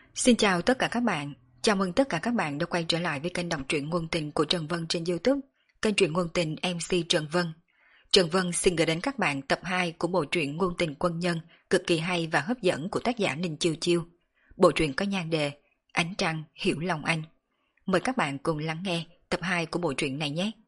Xin chào tất cả các bạn, chào mừng tất cả các bạn đã quay trở lại với kênh đọc truyện ngôn tình của Trần Vân trên YouTube, kênh truyện ngôn tình MC Trần Vân. Trần Vân xin gửi đến các bạn tập 2 của bộ truyện ngôn tình quân nhân cực kỳ hay và hấp dẫn của tác giả Ninh Chiêu Chiêu. Bộ truyện có nhan đề Ánh Trăng Hiểu Lòng Anh. Mời các bạn cùng lắng nghe tập 2 của bộ truyện này nhé.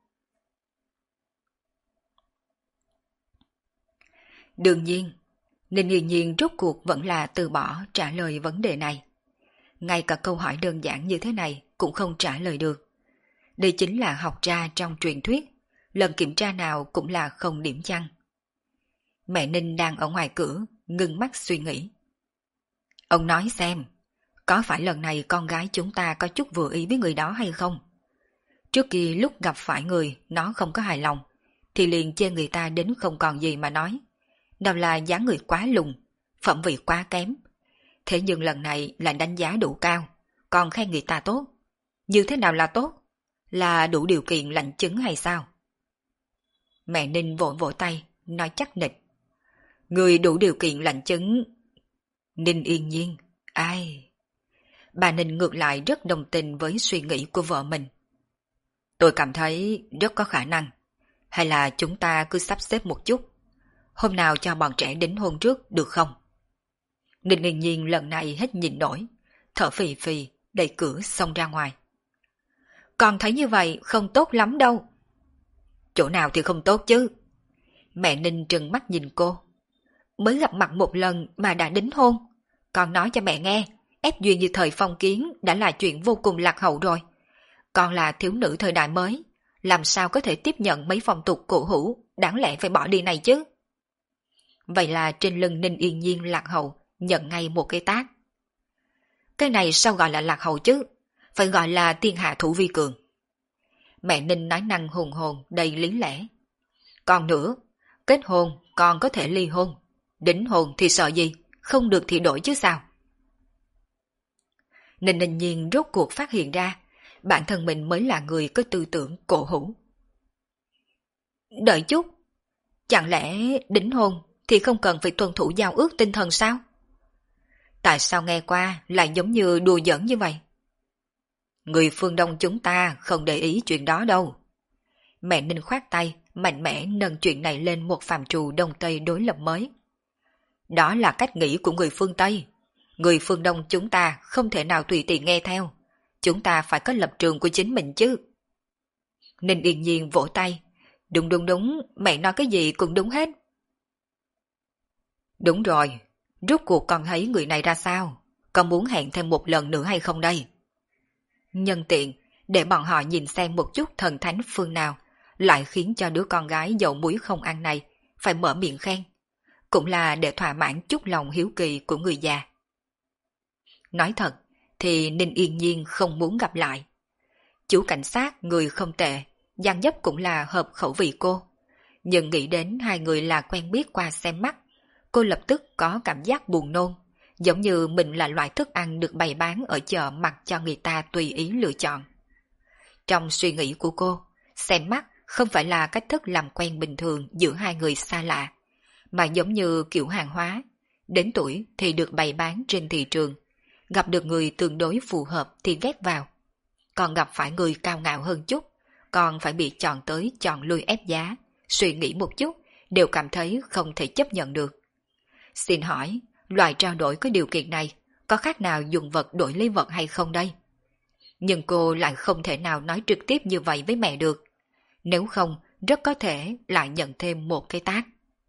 Đương nhiên, Ninh Yên Nhiên rốt cuộc vẫn là từ bỏ trả lời vấn đề này. Ngay cả câu hỏi đơn giản như thế này cũng không trả lời được. Đây chính là học tra trong truyền thuyết, lần kiểm tra nào cũng là không điểm chăng. Mẹ Ninh đang ở ngoài cửa, ngưng mắt suy nghĩ. Ông nói xem, có phải lần này con gái chúng ta có chút vừa ý với người đó hay không? Trước kia lúc gặp phải người nó không có hài lòng, thì liền chê người ta đến không còn gì mà nói. Nào là dáng người quá lùn, phẩm vị quá kém. Thế nhưng lần này lại đánh giá đủ cao, còn khen người ta tốt. Như thế nào là tốt? Là đủ điều kiện lãnh chứng hay sao? Mẹ Ninh vỗ vỗ tay, nói chắc nịch. Người đủ điều kiện lãnh chứng. Ninh Yên Nhiên, ai? Bà Ninh ngược lại rất đồng tình với suy nghĩ của vợ mình. Tôi cảm thấy rất có khả năng. Hay là chúng ta cứ sắp xếp một chút. Hôm nào cho bọn trẻ đính hôn trước được không? Ninh Yên Nhiên lần này hết nhìn nổi, thở phì phì, đẩy cửa xông ra ngoài. Con thấy như vậy không tốt lắm đâu. Chỗ nào thì không tốt chứ? Mẹ Ninh trừng mắt nhìn cô. Mới gặp mặt một lần mà đã đính hôn. Con nói cho mẹ nghe, ép duyên như thời phong kiến đã là chuyện vô cùng lạc hậu rồi. Con là thiếu nữ thời đại mới, làm sao có thể tiếp nhận mấy phong tục cổ hủ, đáng lẽ phải bỏ đi này chứ? Vậy là trên lưng Ninh Yên Nhiên lạc hậu, nhận ngay một cái tát. Cái này sao gọi là lạc hậu chứ? Phải gọi là thiên hạ thủ vi cường. Mẹ Ninh nói năng hùng hồn đầy lý lẽ. Còn nữa, kết hôn còn có thể ly hôn. Đính hôn thì sợ gì? Không được thì đổi chứ sao? Ninh Ninh Nhiên rốt cuộc phát hiện ra bản thân mình mới là người có tư tưởng cổ hủ. Đợi chút, chẳng lẽ đính hôn thì không cần phải tuân thủ giao ước tinh thần sao? Tại sao nghe qua lại giống như đùa giỡn như vậy? Người phương Đông chúng ta không để ý chuyện đó đâu. Mẹ Ninh khoát tay, mạnh mẽ nâng chuyện này lên một phạm trù Đông Tây đối lập mới. Đó là cách nghĩ của người phương Tây. Người phương Đông chúng ta không thể nào tùy tiện nghe theo. Chúng ta phải có lập trường của chính mình chứ. Ninh Yên Nhiên vỗ tay. Đúng đúng đúng, mẹ nói cái gì cũng đúng hết. Đúng rồi, rốt cuộc con thấy người này ra sao? Con muốn hẹn thêm một lần nữa hay không đây? Nhân tiện, để bọn họ nhìn xem một chút thần thánh phương nào, lại khiến cho đứa con gái dầu muối không ăn này phải mở miệng khen. Cũng là để thỏa mãn chút lòng hiếu kỳ của người già. Nói thật, thì Ninh Yên Nhiên không muốn gặp lại. Chú cảnh sát người không tệ, Giang Dấp cũng là hợp khẩu vị cô. Nhưng nghĩ đến hai người là quen biết qua xem mắt, cô lập tức có cảm giác buồn nôn, giống như mình là loại thức ăn được bày bán ở chợ mặc cho người ta tùy ý lựa chọn. Trong suy nghĩ của cô, xem mắt không phải là cách thức làm quen bình thường giữa hai người xa lạ, mà giống như kiểu hàng hóa, đến tuổi thì được bày bán trên thị trường, gặp được người tương đối phù hợp thì ghép vào, còn gặp phải người cao ngạo hơn chút, còn phải bị chọn tới chọn lui ép giá, suy nghĩ một chút đều cảm thấy không thể chấp nhận được. Xin hỏi, loại trao đổi có điều kiện này có khác nào dùng vật đổi lấy vật hay không đây? Nhưng cô lại không thể nào nói trực tiếp như vậy với mẹ được. Nếu không, rất có thể lại nhận thêm một cái tát.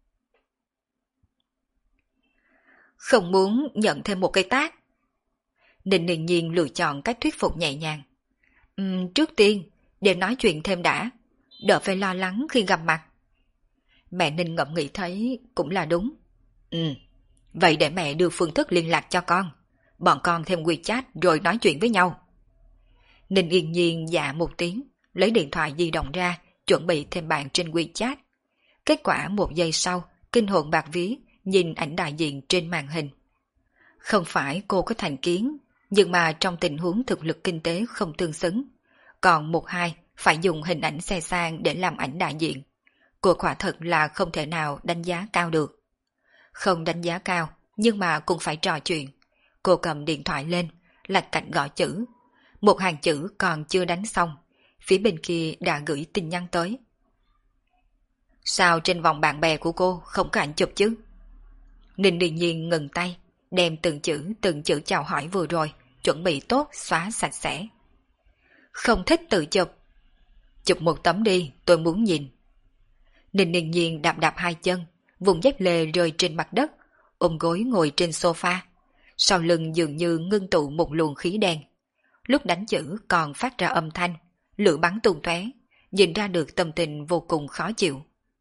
Không muốn nhận thêm một cái tát. Ninh Ninh Nhiên lựa chọn cách thuyết phục nhẹ nhàng. Trước tiên, để nói chuyện thêm đã, đỡ phải lo lắng khi gặp mặt. Mẹ Ninh ngẫm nghĩ thấy cũng là đúng. Vậy để mẹ đưa phương thức liên lạc cho con. Bọn con thêm WeChat rồi nói chuyện với nhau. Ninh Yên Nhiên dạ một tiếng, lấy điện thoại di động ra, chuẩn bị thêm bạn trên WeChat. Kết quả một giây sau, kinh hồn bạc vía, nhìn ảnh đại diện trên màn hình. Không phải cô có thành kiến, nhưng mà trong tình huống thực lực kinh tế không tương xứng, còn một hai phải dùng hình ảnh xe sang để làm ảnh đại diện. Cô quả thật là không thể nào đánh giá cao được. Không đánh giá cao, nhưng mà cũng phải trò chuyện. Cô cầm điện thoại lên, lạch cạnh gõ chữ. Một hàng chữ còn chưa đánh xong, phía bên kia đã gửi tin nhắn tới. Sao trên vòng bạn bè của cô không có ảnh chụp chứ? Ninh Điền Nhiên ngừng tay, đem từng chữ chào hỏi vừa rồi, chuẩn bị tốt xóa sạch sẽ. Không thích tự chụp. Chụp một tấm đi, tôi muốn nhìn. Ninh Điền Nhiên đạp đạp hai chân, vùng dép lê rơi trên mặt đất, ôm gối ngồi trên sofa. Sau lưng dường như ngưng tụ một luồng khí đen. Lúc đánh chữ còn phát ra âm thanh, lửa bắn tung tóe, nhìn ra được tâm tình vô cùng khó chịu.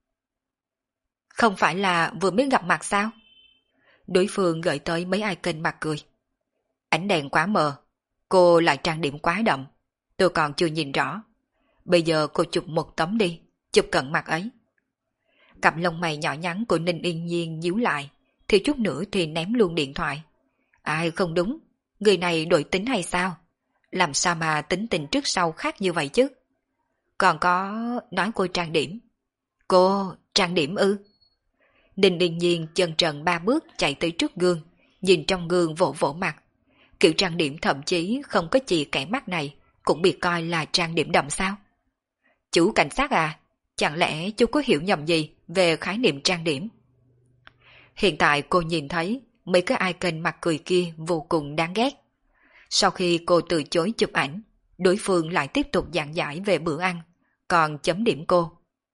Không phải là vừa mới gặp mặt sao? Đối phương gửi tới mấy icon mặt cười. Ánh đèn quá mờ, cô lại trang điểm quá đậm, tôi còn chưa nhìn rõ. Bây giờ cô chụp một tấm đi, chụp cận mặt ấy. Cặp lông mày nhỏ nhắn của Ninh Yên Nhiên nhíu lại, thì chút nữa thì ném luôn điện thoại. Ai không đúng, người này đổi tính hay sao? Làm sao mà tính tình trước sau khác như vậy chứ? Còn có nói cô trang điểm. Cô trang điểm ư? Ninh Yên Nhiên chân trần 3 bước chạy tới trước gương, nhìn trong gương vỗ vỗ mặt. Kiểu trang điểm thậm chí không có chỉ kẻ mắt này, cũng bị coi là trang điểm đậm sao? Chú cảnh sát à, chẳng lẽ chú có hiểu nhầm gì về khái niệm trang điểm? Hiện tại cô nhìn thấy mấy cái icon mặt cười kia vô cùng đáng ghét. Sau khi cô từ chối chụp ảnh, đối phương lại tiếp tục giảng giải về bữa ăn, còn chấm điểm cô.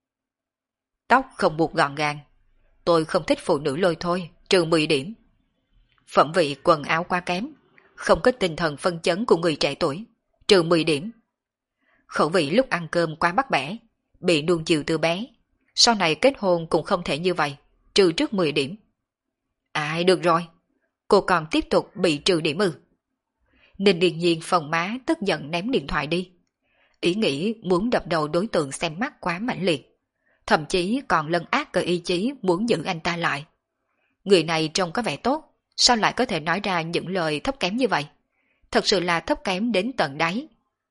Tóc không buộc gọn gàng. Tôi không thích phụ nữ lôi thôi, trừ 10 điểm. Phẩm vị quần áo quá kém, không có tinh thần phân chấn của người trẻ tuổi, trừ 10 điểm. Khẩu vị lúc ăn cơm quá bắt bẻ, bị nuông chiều từ bé. Sau này kết hôn cũng không thể như vậy, trừ trước 10 điểm. À được rồi, cô còn tiếp tục bị trừ điểm ư? Ninh Điền Nhiên phòng má tức giận ném điện thoại đi. Ý nghĩ muốn đập đầu đối tượng xem mắt quá mãnh liệt. Thậm chí còn lấn át cơ ý chí muốn giữ anh ta lại. Người này trông có vẻ tốt, sao lại có thể nói ra những lời thấp kém như vậy? Thật sự là thấp kém đến tận đáy.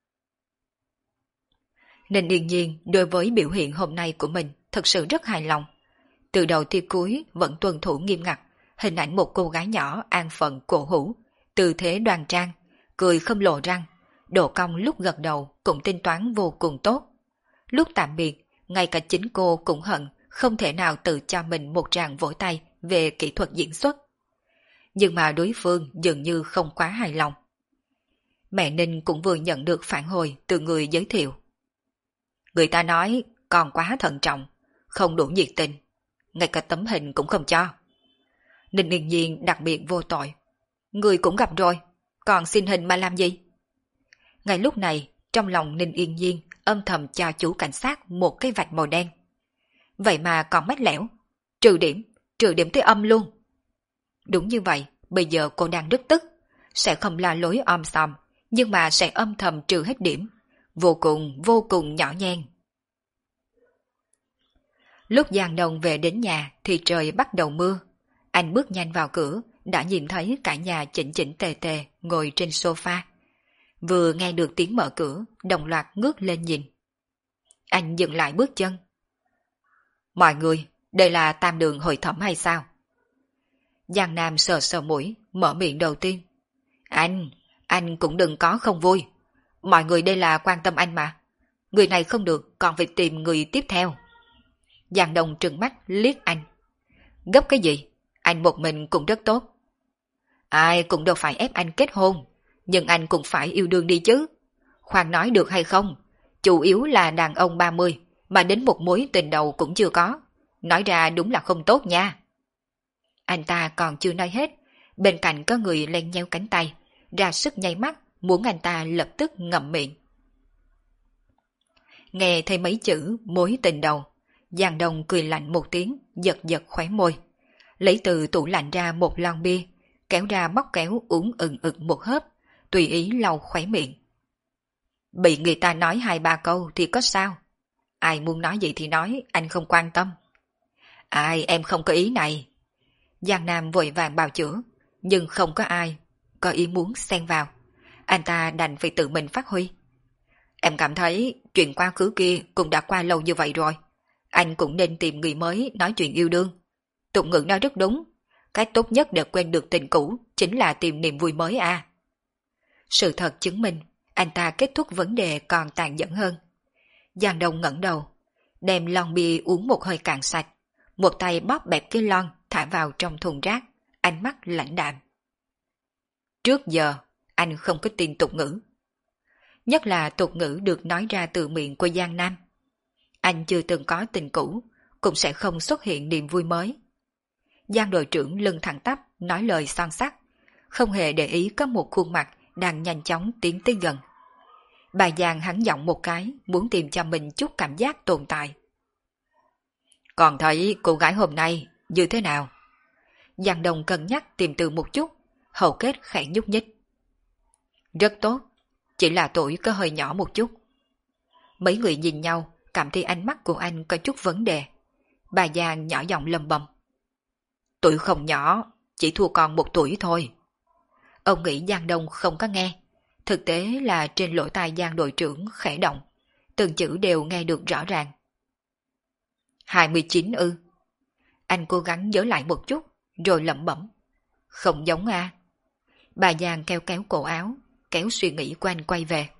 Ninh Điền Nhiên đối với biểu hiện hôm nay của mình thật sự rất hài lòng. Từ đầu tới cuối vẫn tuân thủ nghiêm ngặt, hình ảnh một cô gái nhỏ an phận cổ hủ, tư thế đoan trang, cười không lộ răng, độ cong lúc gật đầu cũng tính toán vô cùng tốt. Lúc tạm biệt, ngay cả chính cô cũng hận không thể nào tự cho mình một tràng vỗ tay về kỹ thuật diễn xuất. Nhưng mà đối phương dường như không quá hài lòng. Mẹ Ninh cũng vừa nhận được phản hồi từ người giới thiệu. Người ta nói còn quá thận trọng, không đủ nhiệt tình, ngay cả tấm hình cũng không cho. Ninh Yên Nhiên đặc biệt vô tội. Người cũng gặp rồi, còn xin hình mà làm gì? Ngay lúc này, trong lòng Ninh Yên Nhiên âm thầm cho chú cảnh sát một cái vạch màu đen. Vậy mà còn mách lẻo, trừ điểm tới âm luôn. Đúng như vậy, bây giờ cô đang rất tức, sẽ không la lối om sòm, nhưng mà sẽ âm thầm trừ hết điểm, vô cùng nhỏ nhen. Lúc Giang Đông về đến nhà thì trời bắt đầu mưa. Anh bước nhanh vào cửa, đã nhìn thấy cả nhà chỉnh chỉnh tề tề ngồi trên sofa. Vừa nghe được tiếng mở cửa, đồng loạt ngước lên nhìn. Anh dừng lại bước chân. Mọi người, đây là tam đường hội thẩm hay sao? Giang Nam sờ sờ mũi, mở miệng đầu tiên. Anh cũng đừng có không vui. Mọi người đây là quan tâm anh mà. Người này không được, còn phải tìm người tiếp theo. Giang Đông trừng mắt liếc anh. Gấp cái gì? Anh một mình cũng rất tốt. Ai cũng đâu phải ép anh kết hôn, nhưng anh cũng phải yêu đương đi chứ. Khoan nói được hay không? Chủ yếu là đàn ông 30, mà đến một mối tình đầu cũng chưa có. Nói ra đúng là không tốt nha. Anh ta còn chưa nói hết, bên cạnh có người len nhéo cánh tay, ra sức nháy mắt, muốn anh ta lập tức ngậm miệng. Nghe thấy mấy chữ mối tình đầu, Giang Đông cười lạnh một tiếng, giật giật khóe môi. Lấy từ tủ lạnh ra một lon bia, kéo ra móc kéo uống ực một hớp, tùy ý lau khóe miệng. Bị người ta nói 2-3 câu thì có sao? Ai muốn nói gì thì nói, anh không quan tâm. Ai em không có ý này. Giang Nam vội vàng bào chữa, nhưng không có ai có ý muốn xen vào. Anh ta đành phải tự mình phát huy. Em cảm thấy chuyện quá khứ kia cũng đã qua lâu như vậy rồi. Anh cũng nên tìm người mới nói chuyện yêu đương. Tục ngữ nói rất đúng. Cái tốt nhất để quên được tình cũ chính là tìm niềm vui mới à. Sự thật chứng minh, anh ta kết thúc vấn đề còn tàn nhẫn hơn. Giang Đông ngẩng đầu, đem lon bia uống một hơi cạn sạch, một tay bóp bẹp cái lon thả vào trong thùng rác, ánh mắt lãnh đạm. Trước giờ, anh không có tin tục ngữ. Nhất là tục ngữ được nói ra từ miệng của Giang Nam. Anh chưa từng có tình cũ, cũng sẽ không xuất hiện niềm vui mới. Giang đội trưởng lưng thẳng tắp, nói lời son sắt, không hề để ý có một khuôn mặt đang nhanh chóng tiến tới gần. Bà Giang hắn giọng một cái, muốn tìm cho mình chút cảm giác tồn tại. Còn thấy cô gái hôm nay như thế nào? Giang Đông cân nhắc tìm từ một chút, hầu kết khẽ nhúc nhích. Rất tốt, chỉ là tuổi có hơi nhỏ một chút. Mấy người nhìn nhau, cảm thấy ánh mắt của anh có chút vấn đề. Bà Giang nhỏ giọng lầm bầm. Tuổi không nhỏ, chỉ thua con 1 tuổi thôi. Ông nghĩ Giang Đông không có nghe. Thực tế là trên lỗ tai Giang đội trưởng khẽ động, từng chữ đều nghe được rõ ràng. 29 ư? Anh cố gắng nhớ lại một chút, rồi lẩm bẩm. Không giống à? Bà Giang kéo kéo cổ áo, kéo suy nghĩ của anh quay về.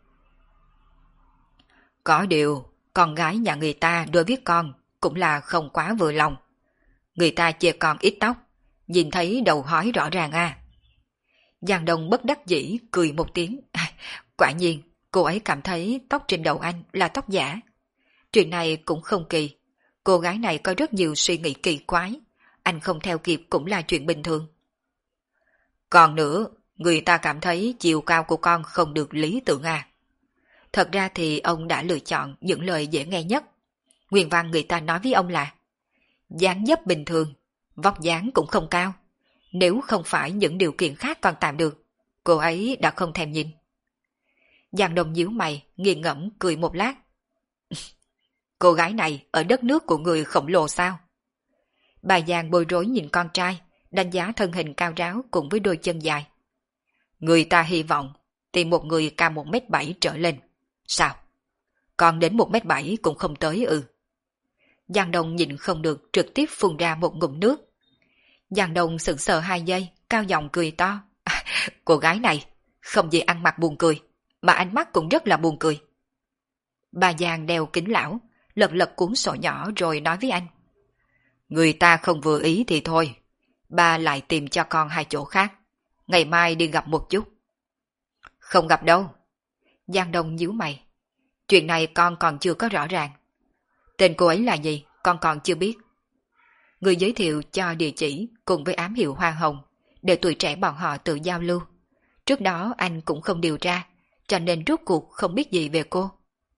Có điều, con gái nhà người ta đối với con cũng là không quá vừa lòng. Người ta chê con ít tóc, nhìn thấy đầu hói rõ ràng à. Giang Đông bất đắc dĩ cười một tiếng. Quả nhiên, cô ấy cảm thấy tóc trên đầu anh là tóc giả. Chuyện này cũng không kỳ. Cô gái này có rất nhiều suy nghĩ kỳ quái. Anh không theo kịp cũng là chuyện bình thường. Còn nữa, người ta cảm thấy chiều cao của con không được lý tưởng à. Thật ra thì ông đã lựa chọn những lời dễ nghe nhất. Nguyên văn người ta nói với ông là dáng dấp bình thường, vóc dáng cũng không cao. Nếu không phải những điều kiện khác còn tạm được, cô ấy đã không thèm nhìn. Giang Đông nhíu mày, nghiền ngẫm cười một lát. Cô gái này ở đất nước của người khổng lồ sao? Bà Giang bối rối nhìn con trai, đánh giá thân hình cao ráo cùng với đôi chân dài. Người ta hy vọng tìm một người cao 1m7 trở lên. Sao? Còn đến 1m7 cũng không tới ư? Giang Đông nhìn không được trực tiếp phun ra một ngụm nước. Giang Đông sững sờ 2 giây, cao giọng cười to. Cô gái này không chỉ ăn mặc buồn cười, mà ánh mắt cũng rất là buồn cười. Bà Giang đeo kính lão, lật lật cuốn sổ nhỏ rồi nói với anh. Người ta không vừa ý thì thôi, ba lại tìm cho con 2 chỗ khác. Ngày mai đi gặp một chút. Không gặp đâu. Giang Đông nhíu mày. Chuyện này con còn chưa có rõ ràng. Tên cô ấy là gì, con còn chưa biết. Người giới thiệu cho địa chỉ cùng với ám hiệu hoa hồng, để tuổi trẻ bọn họ tự giao lưu. Trước đó anh cũng không điều tra, cho nên rốt cuộc không biết gì về cô.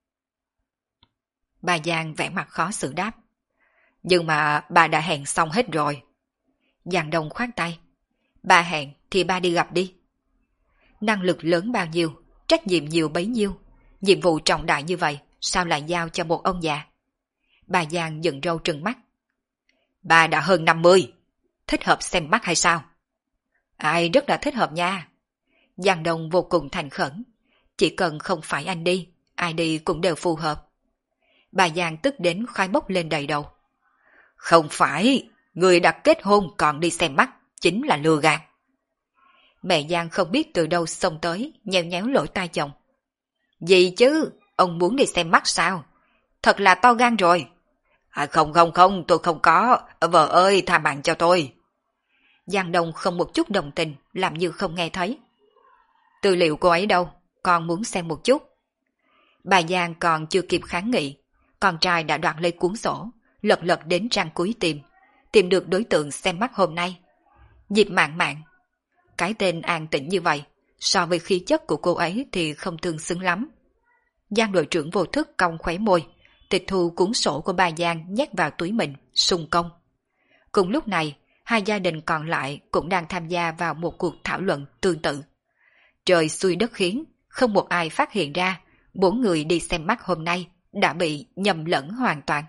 Bà Giang vẻ mặt khó xử đáp. Nhưng mà bà đã hẹn xong hết rồi. Giang Đông khoát tay. Bà hẹn thì ba đi gặp đi. Năng lực lớn bao nhiêu, trách nhiệm nhiều bấy nhiêu. Nhiệm vụ trọng đại như vậy, sao lại giao cho một ông già? Bà Giang dựng râu trừng mắt. Bà đã hơn 50, thích hợp xem mắt hay sao? Ai rất là thích hợp nha. Giang Đông vô cùng thành khẩn. Chỉ cần không phải anh đi, ai đi cũng đều phù hợp. Bà Giang tức đến khoai bốc lên đầy đầu. Không phải, người đã kết hôn còn đi xem mắt, chính là lừa gạt. Mẹ Giang không biết từ đâu xông tới, nhéo nhéo lỗ tai chồng. Gì chứ, ông muốn đi xem mắt sao? Thật là to gan rồi. Không, tôi không có, vợ ơi tha mạng cho tôi. Giang Đông không một chút đồng tình, làm như không nghe thấy. Tư liệu cô ấy đâu, con muốn xem một chút. Bà Giang còn chưa kịp kháng nghị, con trai đã đoạt lấy cuốn sổ, lật lật đến trang cuối tìm được đối tượng xem mắt hôm nay. Diệp Mạn Mạn. Cái tên an tĩnh như vậy, so với khí chất của cô ấy thì không tương xứng lắm. Giang đội trưởng vô thức cong khóe môi, tịch thu cuốn sổ của bà Giang nhét vào túi mình, sung công. Cùng lúc này, 2 gia đình còn lại cũng đang tham gia vào một cuộc thảo luận tương tự. Trời xui đất khiến, không một ai phát hiện ra 4 người đi xem mắt hôm nay đã bị nhầm lẫn hoàn toàn.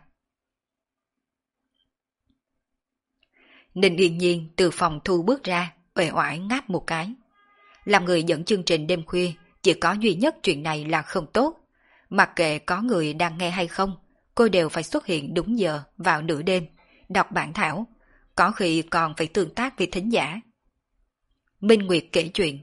Ninh Yên Nhiên từ phòng thu bước ra, uể oải ngáp một cái. Làm người dẫn chương trình đêm khuya, chỉ có duy nhất chuyện này là không tốt. Mặc kệ có người đang nghe hay không, cô đều phải xuất hiện đúng giờ vào nửa đêm, đọc bản thảo, có khi còn phải tương tác với thính giả. Minh Nguyệt kể chuyện,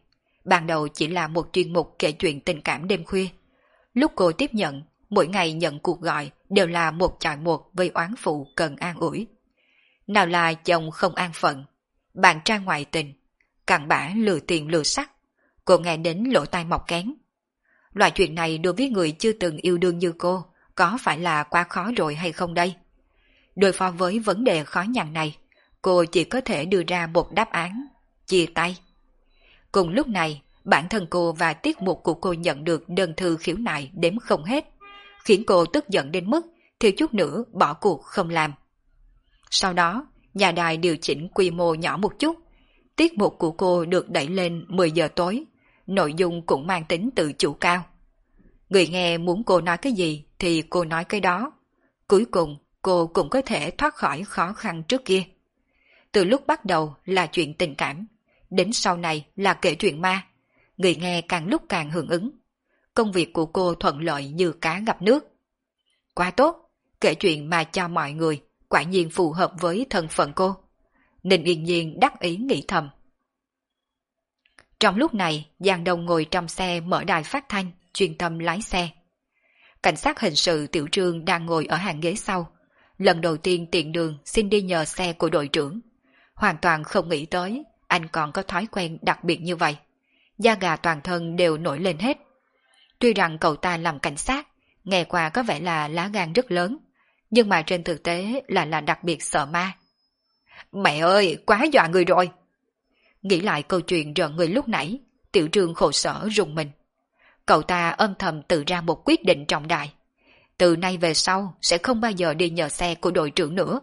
ban đầu chỉ là một chuyên mục kể chuyện tình cảm đêm khuya. Lúc cô tiếp nhận, mỗi ngày nhận cuộc gọi đều là một chọi một với oán phụ cần an ủi. Nào là chồng không an phận, bạn trai ngoại tình, cặn bã lừa tiền lừa sắc, cô nghe đến lỗ tai mọc kén. Loại chuyện này đối với người chưa từng yêu đương như cô, có phải là quá khó rồi hay không đây? Đối phó với vấn đề khó nhằn này, cô chỉ có thể đưa ra một đáp án, chia tay. Cùng lúc này, bản thân cô và tiết mục của cô nhận được đơn thư khiếu nại đếm không hết, khiến cô tức giận đến mức thiếu chút nữa bỏ cuộc không làm. Sau đó, nhà đài điều chỉnh quy mô nhỏ một chút, tiết mục của cô được đẩy lên 10 giờ tối, nội dung cũng mang tính tự chủ cao. Người nghe muốn cô nói cái gì thì cô nói cái đó. Cuối cùng, cô cũng có thể thoát khỏi khó khăn trước kia. Từ lúc bắt đầu là chuyện tình cảm, đến sau này là kể chuyện ma, người nghe càng lúc càng hưởng ứng. Công việc của cô thuận lợi như cá gặp nước. Quá tốt, kể chuyện mà cho mọi người, quả nhiên phù hợp với thân phận cô. Ninh Yên Nhiên đắc ý nghĩ thầm. Trong lúc này, Giang Đông ngồi trong xe mở đài phát thanh, chuyên tâm lái xe. Cảnh sát hình sự Tiểu Trương đang ngồi ở hàng ghế sau. Lần đầu tiên tiện đường xin đi nhờ xe của đội trưởng. Hoàn toàn không nghĩ tới, anh còn có thói quen đặc biệt như vậy. Da gà toàn thân đều nổi lên hết. Tuy rằng cậu ta làm cảnh sát, nghe qua có vẻ là lá gan rất lớn, nhưng mà trên thực tế là đặc biệt sợ ma. Mẹ ơi, quá dọa người rồi! Nghĩ lại câu chuyện rợn người lúc nãy, Tiểu Trương khổ sở rùng mình. Cậu ta âm thầm tự ra một quyết định trọng đại. Từ nay về sau sẽ không bao giờ đi nhờ xe của đội trưởng nữa.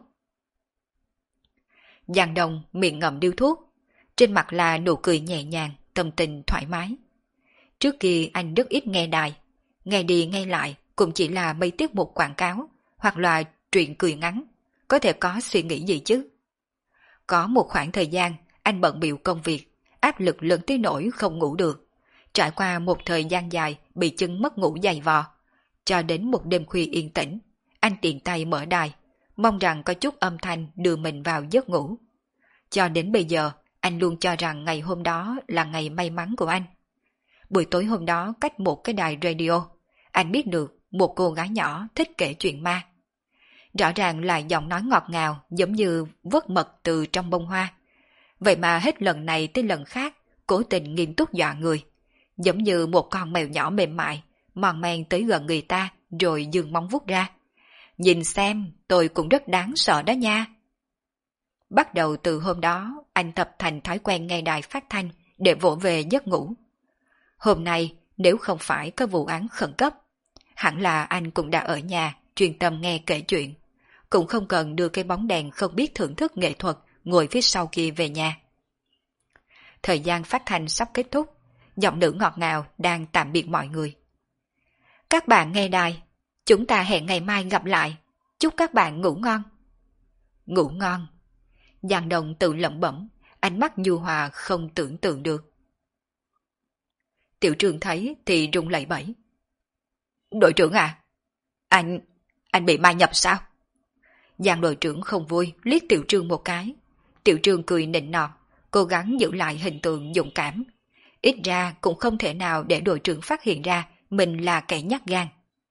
Giang Đông miệng ngậm điếu thuốc, trên mặt là nụ cười nhẹ nhàng, tâm tình thoải mái. Trước kia anh rất ít nghe đài, nghe đi nghe lại cũng chỉ là mấy tiết mục quảng cáo hoặc là truyện cười ngắn, có thể có suy nghĩ gì chứ. Có một khoảng thời gian anh bận bịu công việc, áp lực lớn tới nỗi không ngủ được. Trải qua một thời gian dài bị chân mất ngủ dày vò, cho đến một đêm khuya yên tĩnh, anh tiện tay mở đài, mong rằng có chút âm thanh đưa mình vào giấc ngủ. Cho đến bây giờ, anh luôn cho rằng ngày hôm đó là ngày may mắn của anh. Buổi tối hôm đó cách một cái đài radio, anh biết được một cô gái nhỏ thích kể chuyện ma. Rõ ràng là giọng nói ngọt ngào giống như vớt mật từ trong bông hoa. Vậy mà hết lần này tới lần khác, cố tình nghiêm túc dọa người. Giống như một con mèo nhỏ mềm mại, mòn men tới gần người ta rồi giương móng vuốt ra. Nhìn xem, tôi cũng rất đáng sợ đó nha. Bắt đầu từ hôm đó, anh tập thành thói quen nghe đài phát thanh để vỗ về giấc ngủ. Hôm nay, nếu không phải có vụ án khẩn cấp, hẳn là anh cũng đã ở nhà, chuyên tâm nghe kể chuyện. Cũng không cần đưa cái bóng đèn không biết thưởng thức nghệ thuật ngồi phía sau kia về nhà. Thời gian phát thanh sắp kết thúc, giọng nữ ngọt ngào đang tạm biệt mọi người. Các bạn nghe đài, chúng ta hẹn ngày mai gặp lại. Chúc các bạn ngủ ngon. Ngủ ngon. Giang Đông tự lẩm bẩm, ánh mắt nhu hòa không tưởng tượng được. Tiểu Trương thấy thì run lẩy bẩy. Đội trưởng à? Anh bị ma nhập sao? Giang đội trưởng không vui, liếc Tiểu Trương một cái. Tiểu Trương cười nịnh nọt, cố gắng giữ lại hình tượng dũng cảm. Ít ra cũng không thể nào để đội trưởng phát hiện ra mình là kẻ nhát gan.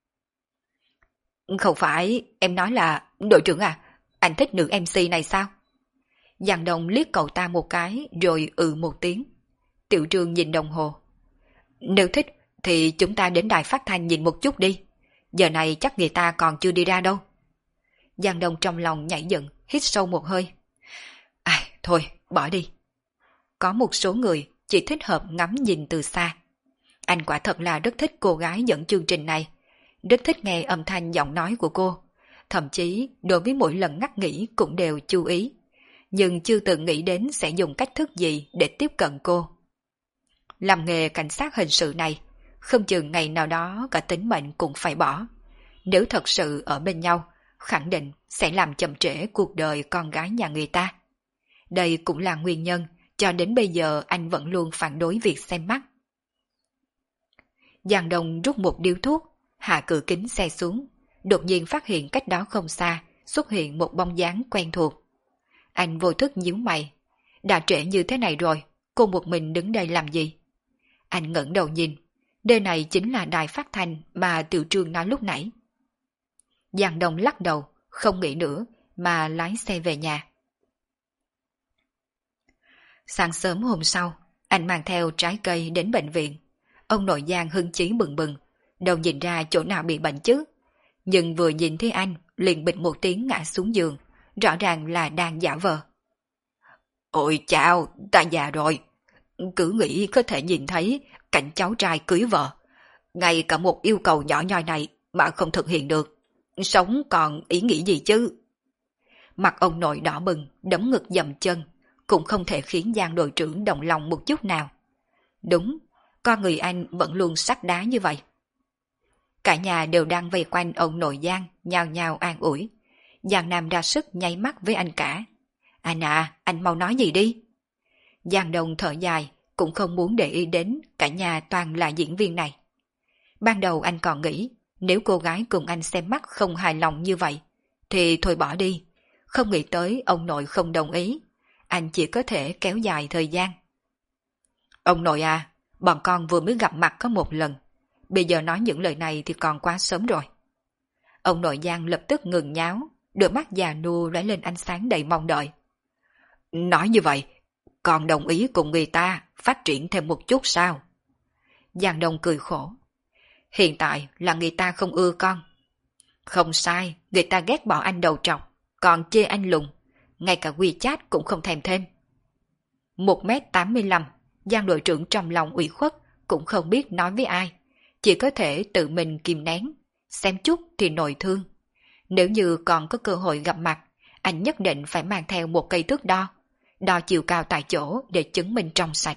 Không phải, em nói là, đội trưởng à, anh thích nữ MC này sao? Giang Đông liếc cậu ta một cái rồi một tiếng. Tiểu Trương nhìn đồng hồ. Nếu thích thì chúng ta đến đài phát thanh nhìn một chút đi. Giờ này chắc người ta còn chưa đi ra đâu. Giang Đông trong lòng nhảy dựng, hít sâu một hơi. Thôi, bỏ đi. Có một số người chỉ thích hợp ngắm nhìn từ xa. Anh quả thật là rất thích cô gái dẫn chương trình này. Rất thích nghe âm thanh giọng nói của cô. Thậm chí đối với mỗi lần ngắt nghỉ cũng đều chú ý. Nhưng chưa từng nghĩ đến sẽ dùng cách thức gì để tiếp cận cô. Làm nghề cảnh sát hình sự này, không chừng ngày nào đó cả tính mệnh cũng phải bỏ. Nếu thật sự ở bên nhau, khẳng định sẽ làm chậm trễ cuộc đời con gái nhà người ta. Đây cũng là nguyên nhân cho đến bây giờ anh vẫn luôn phản đối việc xem mắt. Giang Đông rút một điếu thuốc, hạ cửa kính xe xuống, đột nhiên phát hiện cách đó không xa xuất hiện một bóng dáng quen thuộc. Anh vô thức nhíu mày. Đã trễ như thế này rồi, cô một mình đứng đây làm gì? Anh ngẩng đầu nhìn, nơi này chính là đài phát thanh mà Tiểu Trương nói lúc nãy. Giang Đông lắc đầu, không nghĩ nữa, mà lái xe về nhà. Sáng sớm hôm sau, anh mang theo trái cây đến bệnh viện. Ông nội Giang hưng chí bừng bừng, đâu nhìn ra chỗ nào bị bệnh chứ. Nhưng vừa nhìn thấy anh, liền bịch một tiếng ngã xuống giường, rõ ràng là đang giả vờ. Ôi chao, ta già rồi. Cứ nghĩ có thể nhìn thấy cảnh cháu trai cưới vợ. Ngay cả một yêu cầu nhỏ nhoi này mà không thực hiện được. Sống còn ý nghĩ gì chứ? Mặt ông nội đỏ bừng, đấm ngực dầm chân, cũng không thể khiến Giang đội trưởng động lòng một chút nào. Đúng, con người anh vẫn luôn sắt đá như vậy. Cả nhà đều đang vây quanh ông nội Giang, nhao nhao an ủi. Giang Nam ra sức nháy mắt với anh cả. Anh à, anh mau nói gì đi. Giang Đông thở dài, cũng không muốn để ý đến cả nhà toàn là diễn viên này. Ban đầu anh còn nghĩ, nếu cô gái cùng anh xem mắt không hài lòng như vậy, thì thôi bỏ đi. Không nghĩ tới ông nội không đồng ý. Anh chỉ có thể kéo dài thời gian. Ông nội à, bọn con vừa mới gặp mặt có một lần. Bây giờ nói những lời này thì còn quá sớm rồi. Ông nội Giang lập tức ngừng nháo, đôi mắt già nua lóe lên ánh sáng đầy mong đợi. Nói như vậy, con đồng ý cùng người ta phát triển thêm một chút sao? Giang Đông cười khổ. Hiện tại là người ta không ưa con. Không sai, người ta ghét bỏ anh đầu trọc, còn chê anh lùn, ngay cả WeChat cũng không thèm thêm. 1m85, Giang đội trưởng trong lòng ủy khuất, cũng không biết nói với ai, chỉ có thể tự mình kìm nén, xem chút thì nội thương. Nếu như còn có cơ hội gặp mặt, anh nhất định phải mang theo một cây thước đo, đo chiều cao tại chỗ để chứng minh trong sạch.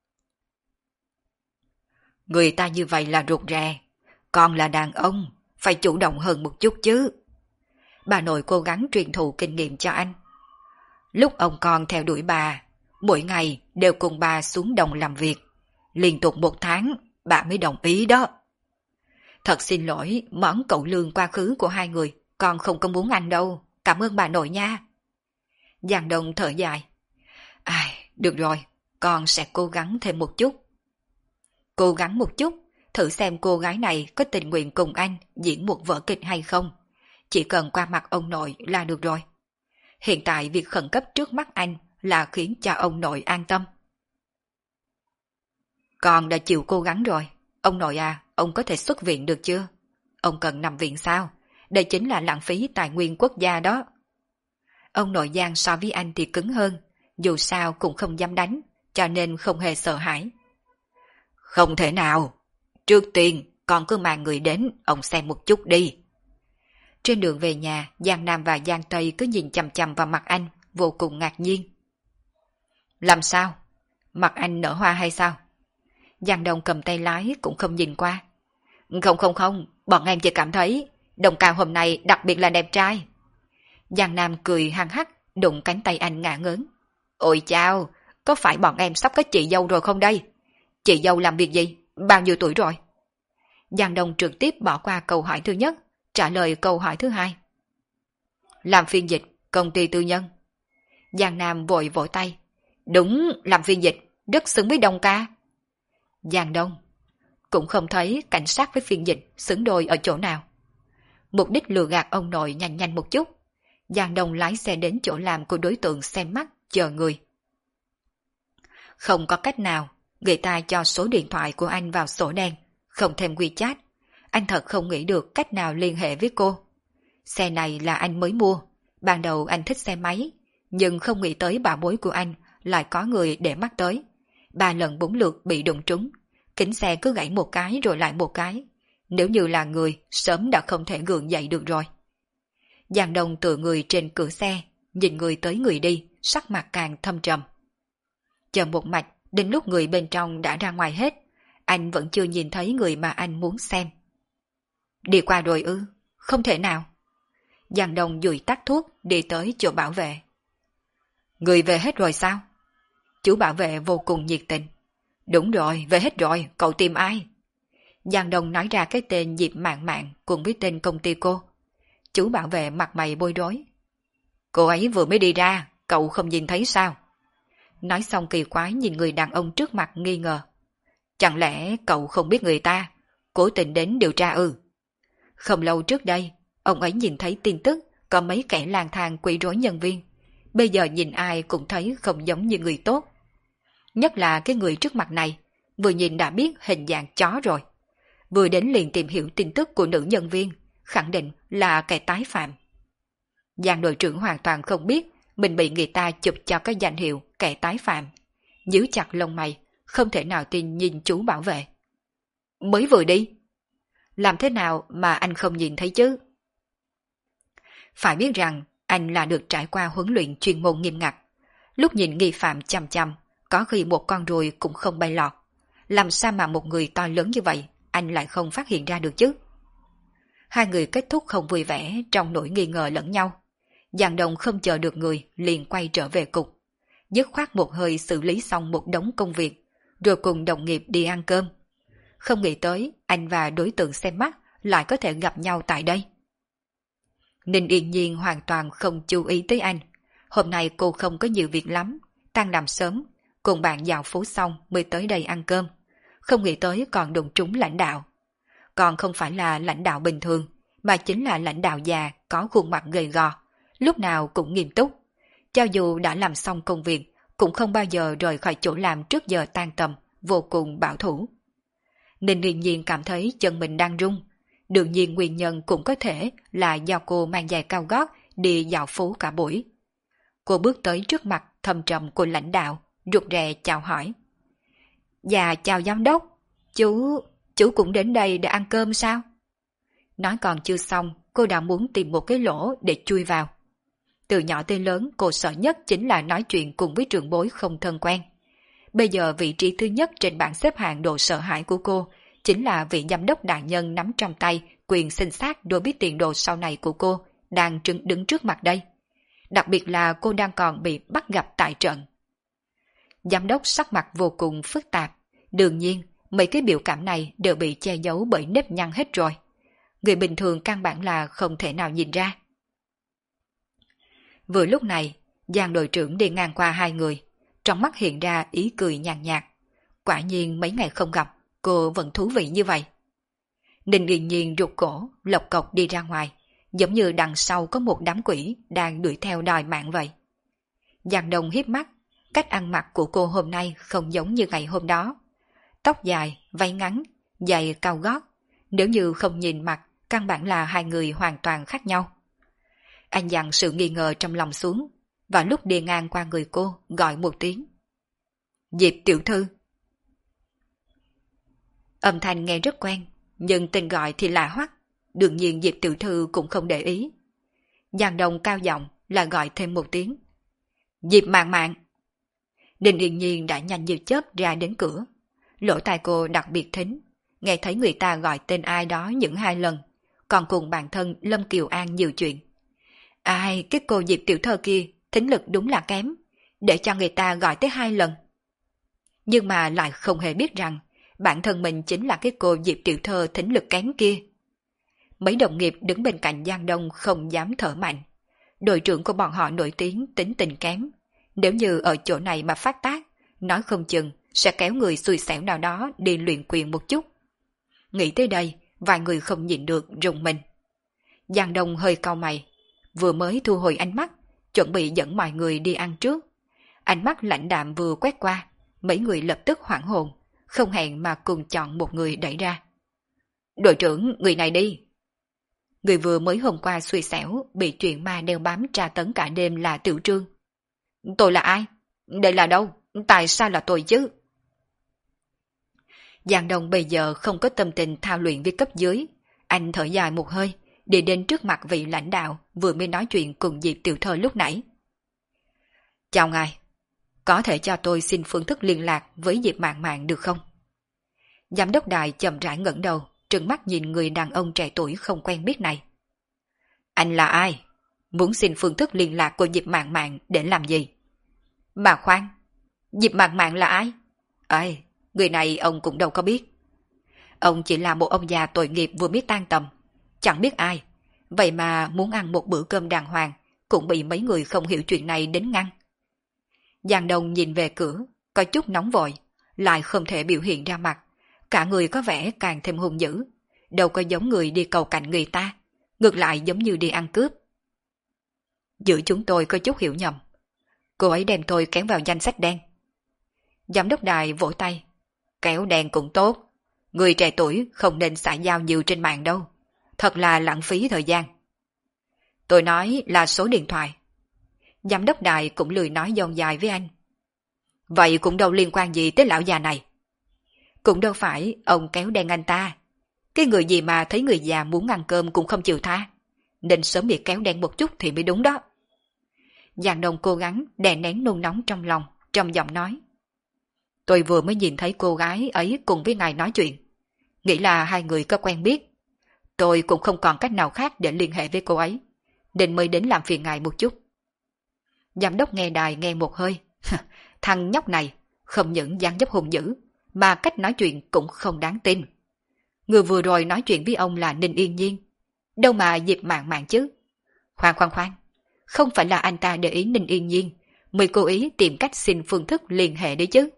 Người ta như vậy là rụt rè, con là đàn ông, phải chủ động hơn một chút chứ. Bà nội cố gắng truyền thụ kinh nghiệm cho anh. Lúc ông con theo đuổi bà, mỗi ngày đều cùng bà xuống đồng làm việc. Liên tục 1 tháng, bà mới đồng ý đó. Thật xin lỗi, món cậu lương quá khứ của hai người, con không có muốn ăn đâu. Cảm ơn bà nội nha. Giang Đông thở dài. Ai, được rồi, con sẽ cố gắng thêm một chút. Cố gắng một chút, thử xem cô gái này có tình nguyện cùng anh diễn một vở kịch hay không. Chỉ cần qua mặt ông nội là được rồi. Hiện tại việc khẩn cấp trước mắt anh là khiến cho ông nội an tâm. Con đã chịu cố gắng rồi. Ông nội à, ông có thể xuất viện được chưa? Ông cần nằm viện sao? Đây chính là lãng phí tài nguyên quốc gia đó. Ông nội Giang so với anh thì cứng hơn, dù sao cũng không dám đánh, cho nên không hề sợ hãi. Không thể nào. Trước tiên, con cứ mang người đến, ông xem một chút đi. Trên đường về nhà, Giang Nam và Giang Tây cứ nhìn chằm chằm vào mặt anh, vô cùng ngạc nhiên. Làm sao? Mặt anh nở hoa hay sao? Giang Đông cầm tay lái cũng không nhìn qua. Không, bọn em chỉ cảm thấy Đồng Cao hôm nay đặc biệt là đẹp trai. Giang Nam cười hăng hắc, đụng cánh tay anh ngả ngớn. Ôi chao, có phải bọn em sắp có chị dâu rồi không đây? Chị dâu làm việc gì? Bao nhiêu tuổi rồi? Giang Đông trực tiếp bỏ qua câu hỏi thứ nhất, trả lời câu hỏi thứ hai. Làm phiên dịch, công ty tư nhân. Giang Nam vội vỗ tay. Đúng, làm phiên dịch, rất xứng với Đông ca. Giang Đông cũng không thấy cảnh sát với phiên dịch xứng đôi ở chỗ nào. Mục đích lừa gạt ông nội nhanh nhanh một chút. Giang Đông lái xe đến chỗ làm của đối tượng xem mắt, chờ người. Không có cách nào, người ta cho số điện thoại của anh vào sổ đen, không thêm WeChat. Anh thật không nghĩ được cách nào liên hệ với cô. Xe này là anh mới mua. Ban đầu anh thích xe máy, nhưng không nghĩ tới bảo bối của anh lại có người để mắt tới. 3 lần 4 lượt bị đụng trúng. Kính xe cứ gãy một cái rồi lại một cái. Nếu như là người, sớm đã không thể gượng dậy được rồi. Giang Đông tựa người trên cửa xe, nhìn người tới người đi, sắc mặt càng thâm trầm. Chờ một mạch, đến lúc người bên trong đã ra ngoài hết, anh vẫn chưa nhìn thấy người mà anh muốn xem. Đi qua rồi ư? Không thể nào. Giang Đông dụi tắt thuốc, đi tới chỗ bảo vệ. Người về hết rồi sao? Chú bảo vệ vô cùng nhiệt tình. Đúng rồi, về hết rồi, cậu tìm ai? Giang Đông nói ra cái tên Diệp Mạn Mạn cùng với tên công ty cô. Chú bảo vệ mặt mày bối rối. Cô ấy vừa mới đi ra, cậu không nhìn thấy sao? Nói xong kỳ quái nhìn người đàn ông trước mặt nghi ngờ. Chẳng lẽ cậu không biết người ta cố tình đến điều tra ư? Không lâu trước đây, ông ấy nhìn thấy tin tức có mấy kẻ lang thang quấy rối nhân viên. Bây giờ nhìn ai cũng thấy không giống như người tốt. Nhất là cái người trước mặt này, vừa nhìn đã biết hình dạng chó rồi. Vừa đến liền tìm hiểu tin tức của nữ nhân viên, khẳng định là kẻ tái phạm. Giang đội trưởng hoàn toàn không biết mình bị người ta chụp cho cái danh hiệu kẻ tái phạm. Nhíu chặt lông mày, không thể nào tin nhìn chú bảo vệ. Mới vừa đi. Làm thế nào mà anh không nhìn thấy chứ? Phải biết rằng anh là được trải qua huấn luyện chuyên môn nghiêm ngặt. Lúc nhìn nghi phạm chằm chằm, có khi một con ruồi cũng không bay lọt. Làm sao mà một người to lớn như vậy anh lại không phát hiện ra được chứ? Hai người kết thúc không vui vẻ trong nỗi nghi ngờ lẫn nhau. Giang Đông không chờ được người liền quay trở về cục. Dứt khoát một hơi xử lý xong một đống công việc, rồi cùng đồng nghiệp đi ăn cơm. Không nghĩ tới anh và đối tượng xem mắt lại có thể gặp nhau tại đây. Ninh Yên Nhiên hoàn toàn không chú ý tới anh. Hôm nay cô không có nhiều việc lắm, tan làm sớm, cùng bạn dạo phố xong mới tới đây ăn cơm. Không nghĩ tới còn đụng trúng lãnh đạo. Còn không phải là lãnh đạo bình thường, mà chính là lãnh đạo già có khuôn mặt gầy gò, lúc nào cũng nghiêm túc. Cho dù đã làm xong công việc, cũng không bao giờ rời khỏi chỗ làm trước giờ tan tầm, vô cùng bảo thủ. Ninh Yên Nhiên cảm thấy chân mình đang run. Đương nhiên nguyên nhân cũng có thể là do cô mang giày cao gót đi dạo phố cả buổi. Cô bước tới trước mặt thâm trầm của lãnh đạo, rụt rè chào hỏi. Dạ chào giám đốc, chú cũng đến đây để ăn cơm sao? Nói còn chưa xong, cô đã muốn tìm một cái lỗ để chui vào. Từ nhỏ tới lớn cô sợ nhất chính là nói chuyện cùng với trưởng bối không thân quen. Bây giờ vị trí thứ nhất trên bảng xếp hạng độ sợ hãi của cô chính là vị giám đốc đại nhân nắm trong tay quyền sinh sát đối với tiền đồ sau này của cô đang đứng trước mặt đây. Đặc biệt là cô đang còn bị bắt gặp tại trận. Giám đốc sắc mặt vô cùng phức tạp. Đương nhiên, mấy cái biểu cảm này đều bị che giấu bởi nếp nhăn hết rồi. Người bình thường căn bản là không thể nào nhìn ra. Vừa lúc này, Giang đội trưởng đi ngang qua hai người. Trong mắt hiện ra ý cười nhàn nhạt. Quả nhiên mấy ngày không gặp, cô vẫn thú vị như vậy. Ninh Yên Nhiên rụt cổ, lộc cộc đi ra ngoài, giống như đằng sau có một đám quỷ đang đuổi theo đòi mạng vậy. Giang Đông hiếp mắt, cách ăn mặc của cô hôm nay không giống như ngày hôm đó. Tóc dài, váy ngắn, giày cao gót, nếu như không nhìn mặt, căn bản là hai người hoàn toàn khác nhau. Anh dặn sự nghi ngờ trong lòng xuống, và lúc đi ngang qua người cô gọi một tiếng. Diệp tiểu thư. Âm thanh nghe rất quen, nhưng tên gọi thì lạ hoắc, đương nhiên Diệp tiểu thư cũng không để ý. Giang Đông cao giọng là gọi thêm một tiếng. Diệp Mạn Mạn. Ninh Yên Nhiên đã nhanh như chớp ra đến cửa. Lỗ tai cô đặc biệt thính, nghe thấy người ta gọi tên ai đó những hai lần, còn cùng bản thân Lâm Kiều An nhiều chuyện. Ai, cái cô Diệp tiểu thư kia, thính lực đúng là kém, để cho người ta gọi tới hai lần. Nhưng mà lại không hề biết rằng, bản thân mình chính là cái cô Diệp tiểu thư thính lực kém kia. Mấy đồng nghiệp đứng bên cạnh Giang Đông không dám thở mạnh. Đội trưởng của bọn họ nổi tiếng tính tình kém. Nếu như ở chỗ này mà phát tác, nói không chừng sẽ kéo người xui xẻo nào đó đi luyện quyền một chút. Nghĩ tới đây, vài người không nhịn được rùng mình. Giang Đông hơi cau mày, vừa mới thu hồi ánh mắt, chuẩn bị dẫn mọi người đi ăn trước. Ánh mắt lãnh đạm vừa quét qua, mấy người lập tức hoảng hồn, không hẹn mà cùng chọn một người đẩy ra. Đội trưởng, người này đi. Người vừa mới hôm qua xui xẻo, bị chuyện ma đeo bám tra tấn cả đêm là Tiểu Trương. Tôi là ai? Đây là đâu? Tại sao là tôi chứ? Giang Đông bây giờ không có tâm tình thao luyện với cấp dưới. Anh thở dài một hơi, đi đến trước mặt vị lãnh đạo vừa mới nói chuyện cùng Diệp tiểu thư lúc nãy. Chào ngài, có thể cho tôi xin phương thức liên lạc với Diệp Mạn Mạn được không? Giám đốc đài chậm rãi ngẩng đầu, trừng mắt nhìn người đàn ông trẻ tuổi không quen biết này. Anh là ai? Muốn xin phương thức liên lạc của Diệp Mạn Mạn để làm gì? Mà khoan, Diệp Mạn Mạn là ai? Ê, người này ông cũng đâu có biết. Ông chỉ là một ông già tội nghiệp vừa mới tan tầm, chẳng biết ai. Vậy mà muốn ăn một bữa cơm đàng hoàng, cũng bị mấy người không hiểu chuyện này đến ngăn. Giang Đông nhìn về cửa, có chút nóng vội, lại không thể biểu hiện ra mặt, cả người có vẻ càng thêm hung dữ, đâu có giống người đi cầu cạnh người ta, ngược lại giống như đi ăn cướp. Giữa chúng tôi có chút hiểu nhầm. Cô ấy đem tôi kéo vào danh sách đen. Giám đốc đài vỗ tay. Kéo đen cũng tốt. Người trẻ tuổi không nên xã giao nhiều trên mạng đâu. Thật là lãng phí thời gian. Tôi nói là số điện thoại. Giám đốc đài cũng lười nói dông dài với anh. Vậy cũng đâu liên quan gì tới lão già này. Cũng đâu phải ông kéo đen anh ta. Cái người gì mà thấy người già muốn ăn cơm cũng không chịu tha. Nên sớm bị kéo đen một chút thì mới đúng đó. Giang Đông cố gắng đè nén nôn nóng trong lòng, trong giọng nói. Tôi vừa mới nhìn thấy cô gái ấy cùng với ngài nói chuyện. Nghĩ là hai người có quen biết. Tôi cũng không còn cách nào khác để liên hệ với cô ấy. Nên mới đến làm phiền ngài một chút. Giám đốc nghe đài nghe một hơi. Thằng nhóc này không những dáng dấp hung dữ, mà cách nói chuyện cũng không đáng tin. Người vừa rồi nói chuyện với ông là Ninh Yên Nhiên. Đâu mà dịp mạng mạng chứ. Khoan. Không phải là anh ta để ý Ninh Yên Nhiên, mới cố ý tìm cách xin phương thức liên hệ đấy chứ.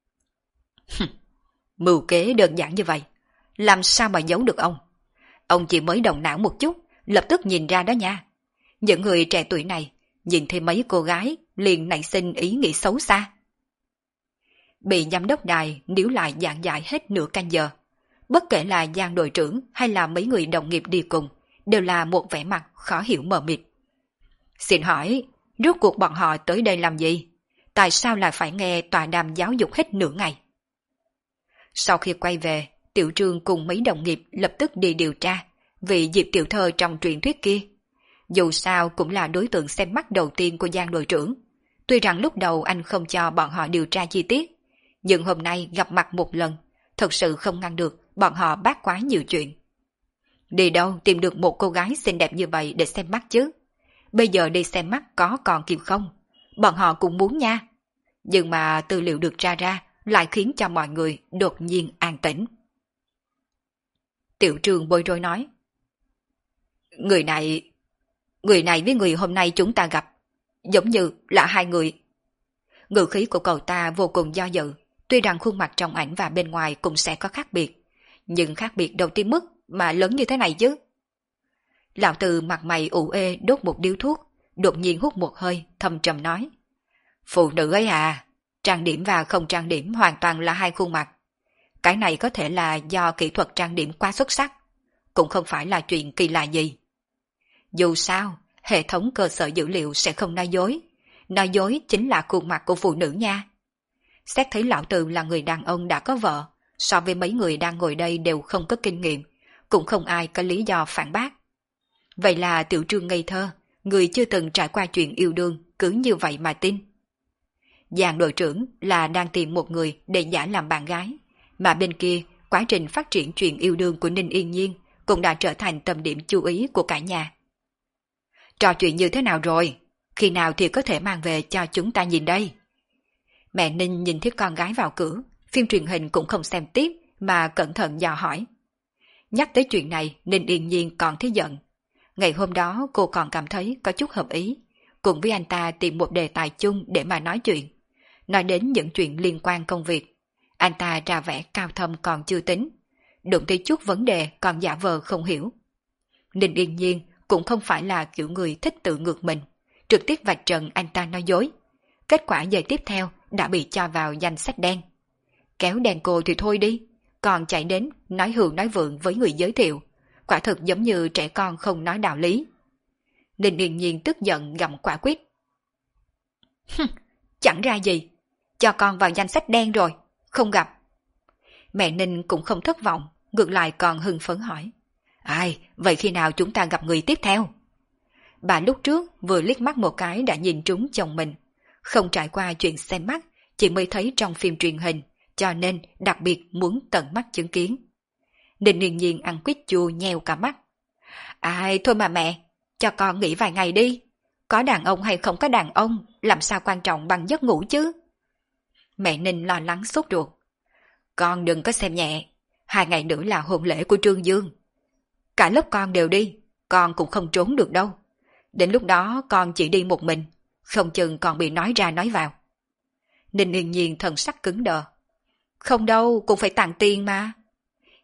Mưu kế đơn giản như vậy, làm sao mà giấu được ông? Ông chỉ mới động não một chút, lập tức nhìn ra đó nha. Những người trẻ tuổi này, nhìn thấy mấy cô gái, liền nảy sinh ý nghĩ xấu xa. Bị giám đốc đài níu lại giảng giải hết nửa canh giờ. Bất kể là Giang đội trưởng hay là mấy người đồng nghiệp đi cùng, đều là một vẻ mặt khó hiểu mờ mịt. Xin hỏi, rốt cuộc bọn họ tới đây làm gì? Tại sao lại phải nghe tọa đàm giáo dục hết nửa ngày? Sau khi quay về, Tiểu Trương cùng mấy đồng nghiệp lập tức đi điều tra vì Diệp Tiểu Thơ trong truyền thuyết kia. Dù sao cũng là đối tượng xem mắt đầu tiên của Giang đội trưởng. Tuy rằng lúc đầu anh không cho bọn họ điều tra chi tiết, nhưng hôm nay gặp mặt một lần, thật sự không ngăn được bọn họ bác quá nhiều chuyện. Đi đâu tìm được một cô gái xinh đẹp như vậy để xem mắt chứ? Bây giờ đi xem mắt có còn kịp không? Bọn họ cũng muốn nha. Nhưng mà tư liệu được tra ra lại khiến cho mọi người đột nhiên an tĩnh. Tiểu Trường bối rối nói. Người này với người hôm nay chúng ta gặp, giống như là hai người. Ngữ khí của cậu ta vô cùng do dự. Tuy rằng khuôn mặt trong ảnh và bên ngoài cũng sẽ có khác biệt, nhưng khác biệt đâu tới mức mà lớn như thế này chứ. Lão Từ mặt mày ủ ê đốt một điếu thuốc, đột nhiên hút một hơi, thầm trầm nói. Phụ nữ ấy à, trang điểm và không trang điểm hoàn toàn là hai khuôn mặt. Cái này có thể là do kỹ thuật trang điểm quá xuất sắc, cũng không phải là chuyện kỳ lạ gì. Dù sao, hệ thống cơ sở dữ liệu sẽ không nói dối chính là khuôn mặt của phụ nữ nha. Xét thấy lão Từ là người đàn ông đã có vợ, so với mấy người đang ngồi đây đều không có kinh nghiệm, cũng không ai có lý do phản bác. Vậy là Tiểu Trương ngây thơ, người chưa từng trải qua chuyện yêu đương, cứ như vậy mà tin. Giang đội trưởng là đang tìm một người để giả làm bạn gái, mà bên kia quá trình phát triển chuyện yêu đương của Ninh Yên Nhiên cũng đã trở thành tâm điểm chú ý của cả nhà. Trò chuyện như thế nào rồi? Khi nào thì có thể mang về cho chúng ta nhìn đây? Mẹ Ninh nhìn thấy con gái vào cửa, phim truyền hình cũng không xem tiếp mà cẩn thận dò hỏi. Nhắc tới chuyện này, Ninh Yên Nhiên còn thấy giận. Ngày hôm đó cô còn cảm thấy có chút hợp ý, cùng với anh ta tìm một đề tài chung để mà nói chuyện. Nói đến những chuyện liên quan công việc, anh ta ra vẻ cao thâm còn chưa tính, đụng tới chút vấn đề còn giả vờ không hiểu. Ninh Yên Nhiên cũng không phải là kiểu người thích tự ngược mình, trực tiếp vạch trần anh ta nói dối. Kết quả giờ tiếp theo đã bị cho vào danh sách đen. Kéo đèn cô thì thôi đi, còn chạy đến nói hưu nói vượng với người giới thiệu, quả thực giống như trẻ con không nói đạo lý. Ninh Yên Nhiên tức giận gặm quả quýt. Chẳng ra gì, cho con vào danh sách đen rồi, không gặp. Mẹ Ninh cũng không thất vọng, ngược lại còn hưng phấn hỏi. Ai, vậy khi nào chúng ta gặp người tiếp theo? Bà lúc trước vừa liếc mắt một cái đã nhìn trúng chồng mình, không trải qua chuyện xem mắt, chỉ mới thấy trong phim truyền hình, cho nên đặc biệt muốn tận mắt chứng kiến. Ninh Yên Nhiên ăn quýt chua nheo cả mắt. Ai, thôi mà mẹ, cho con nghỉ vài ngày đi. Có đàn ông hay không có đàn ông, làm sao quan trọng bằng giấc ngủ chứ? Mẹ Ninh lo lắng sốt ruột. Con đừng có xem nhẹ, 2 ngày nữa là hôn lễ của Trương Dương. Cả lớp con đều đi, con cũng không trốn được đâu. Đến lúc đó con chỉ đi một mình, không chừng còn bị nói ra nói vào. Ninh Yên Nhiên thần sắc cứng đờ. Không đâu, cũng phải tặng tiền mà,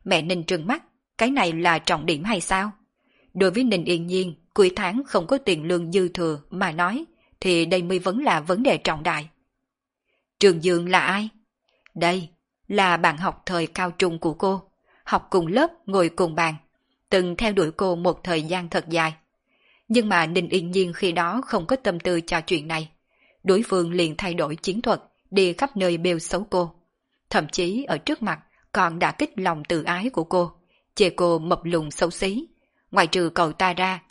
Mẹ Ninh trừng mắt, cái này là trọng điểm hay sao? Đối với Ninh Yên Nhiên, cuối tháng không có tiền lương dư thừa mà nói, thì đây mới vẫn là vấn đề trọng đại. Trường Dương là ai? Đây, là bạn học thời cao trung của cô, học cùng lớp, ngồi cùng bàn, từng theo đuổi cô một thời gian thật dài. Nhưng mà Ninh Yên Nhiên khi đó không có tâm tư cho chuyện này. Đối phương liền thay đổi chiến thuật, đi khắp nơi bêu xấu cô. Thậm chí ở trước mặt còn đã kích lòng tự ái của cô, chê cô mập lùn xấu xí. Ngoài trừ cậu ta ra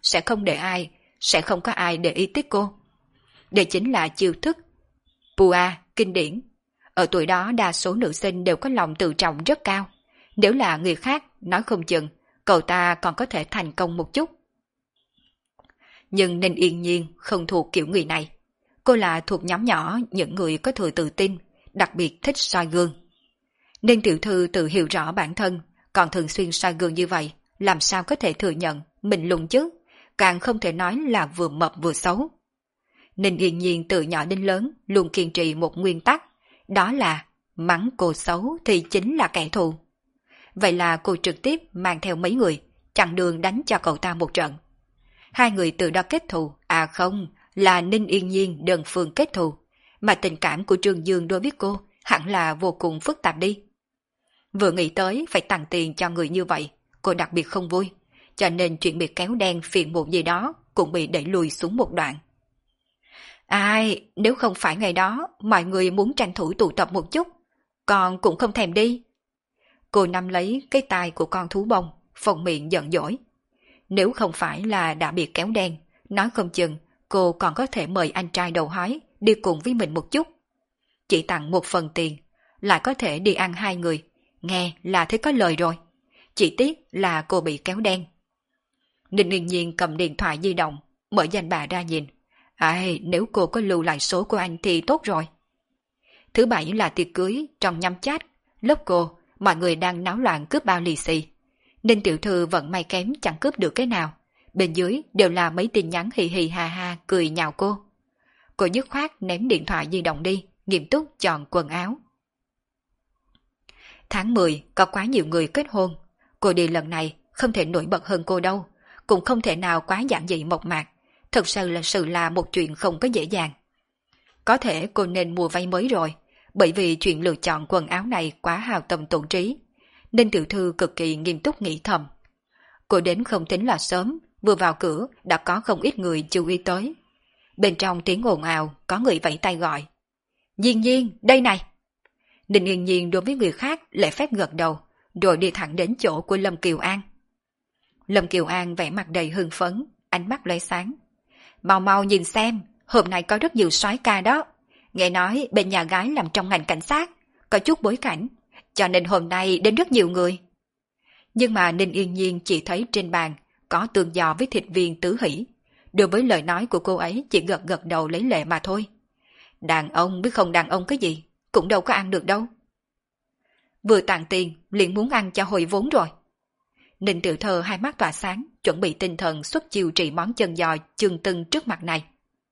sẽ không có ai để ý tới cô. Đây chính là chiêu thức Pua kinh điển. Ở tuổi đó đa số nữ sinh đều có lòng tự trọng rất cao. Nếu là người khác, nói không chừng, cậu ta còn có thể thành công một chút. Nhưng Ninh Yên Nhiên không thuộc kiểu người này. Cô là thuộc nhóm nhỏ những người có thừa tự tin, đặc biệt thích soi gương. Ninh tiểu thư tự hiểu rõ bản thân, còn thường xuyên soi gương như vậy, làm sao có thể thừa nhận mình lùn chứ, càng không thể nói là vừa mập vừa xấu. Ninh Yên Nhiên từ nhỏ đến lớn luôn kiên trì một nguyên tắc, đó là mắng cô xấu thì chính là kẻ thù. Vậy là cô trực tiếp mang theo mấy người, chặn đường đánh cho cậu ta một trận. Hai người từ đó kết thù, à không, là Ninh Yên Nhiên đơn phương kết thù, mà tình cảm của Trương Dương đối với cô hẳn là vô cùng phức tạp đi. Vừa nghĩ tới phải tặng tiền cho người như vậy, cô đặc biệt không vui, cho nên chuyện bị kéo đen phiền muộn gì đó cũng bị đẩy lùi xuống một đoạn. Ai, nếu không phải ngày đó, mọi người muốn tranh thủ tụ tập một chút, con cũng không thèm đi. Cô nắm lấy cái tai của con thú bông, phồng miệng giận dỗi. Nếu không phải là đã bị kéo đen, nói không chừng cô còn có thể mời anh trai đầu hói đi cùng với mình một chút. Chỉ tặng một phần tiền, lại có thể đi ăn hai người, nghe là thấy có lời rồi. Chỉ tiếc là cô bị kéo đen. Ninh Yên Nhiên cầm điện thoại di động, mở danh bạ ra nhìn. Ai, nếu cô có lưu lại số của anh thì tốt rồi. Thứ bảy là tiệc cưới, trong nhóm chat, lớp cô, mọi người đang náo loạn cướp bao lì xì. Ninh tiểu thư vẫn may kém chẳng cướp được cái nào. Bên dưới đều là mấy tin nhắn hì hì ha ha cười nhạo cô. Cô dứt khoát ném điện thoại di động đi, nghiêm túc chọn quần áo. Tháng 10 có quá nhiều người kết hôn. Cô đi lần này không thể nổi bật hơn cô đâu, cũng không thể nào quá giản dị mộc mạc. Thật sự là một chuyện không có dễ dàng. Có thể cô nên mua váy mới rồi, bởi vì chuyện lựa chọn quần áo này quá hao tâm tổn trí. Nên tiểu thư cực kỳ nghiêm túc nghĩ thầm. Cô đến không tính là sớm, vừa vào cửa đã có không ít người chú ý tới. Bên trong tiếng ồn ào, có người vẫy tay gọi. Nhiên Nhiên, đây này. Ninh Yên Nhiên đối với người khác lễ phép gật đầu, rồi đi thẳng đến chỗ của Lâm Kiều An. Lâm Kiều An vẻ mặt đầy hưng phấn, ánh mắt lóe sáng. Mau mau nhìn xem, hôm nay có rất nhiều soái ca đó. Nghe nói bên nhà gái làm trong ngành cảnh sát, có chút bối cảnh, cho nên hôm nay đến rất nhiều người. Nhưng mà Ninh Yên Nhiên chỉ thấy trên bàn có tương giò với thịt viên Tứ Hỷ. Đối với lời nói của cô ấy chỉ gật gật đầu lấy lệ mà thôi. Đàn ông với không đàn ông cái gì, cũng đâu có ăn được đâu. Vừa tặng tiền, liền muốn ăn cho hồi vốn rồi. Ninh tiểu thơ hai mắt tỏa sáng, chuẩn bị tinh thần xuất chiêu trị món chân giò chương tưng trước mặt này.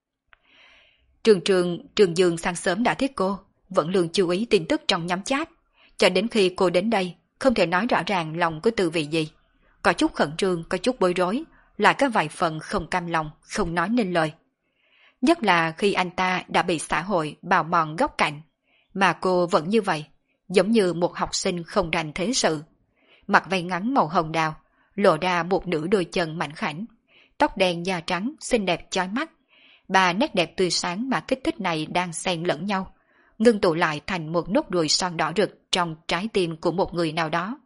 Trường Dương sáng sớm đã thích cô, vẫn luôn chú ý tin tức trong nhóm chat. Cho đến khi cô đến đây, không thể nói rõ ràng lòng có tư vị gì. Có chút khẩn trương, có chút bối rối, lại có vài phần không cam lòng, không nói nên lời. Nhất là khi anh ta đã bị xã hội bào mòn góc cạnh, mà cô vẫn như vậy, giống như một học sinh không rành thế sự. Mặc váy ngắn màu hồng đào, lộ ra một nửa đôi chân mảnh khảnh, tóc đen da trắng, xinh đẹp chói mắt. Ba nét đẹp tươi sáng mà kích thích này đang xen lẫn nhau, ngưng tụ lại thành một nốt ruồi son đỏ rực trong trái tim của một người nào đó.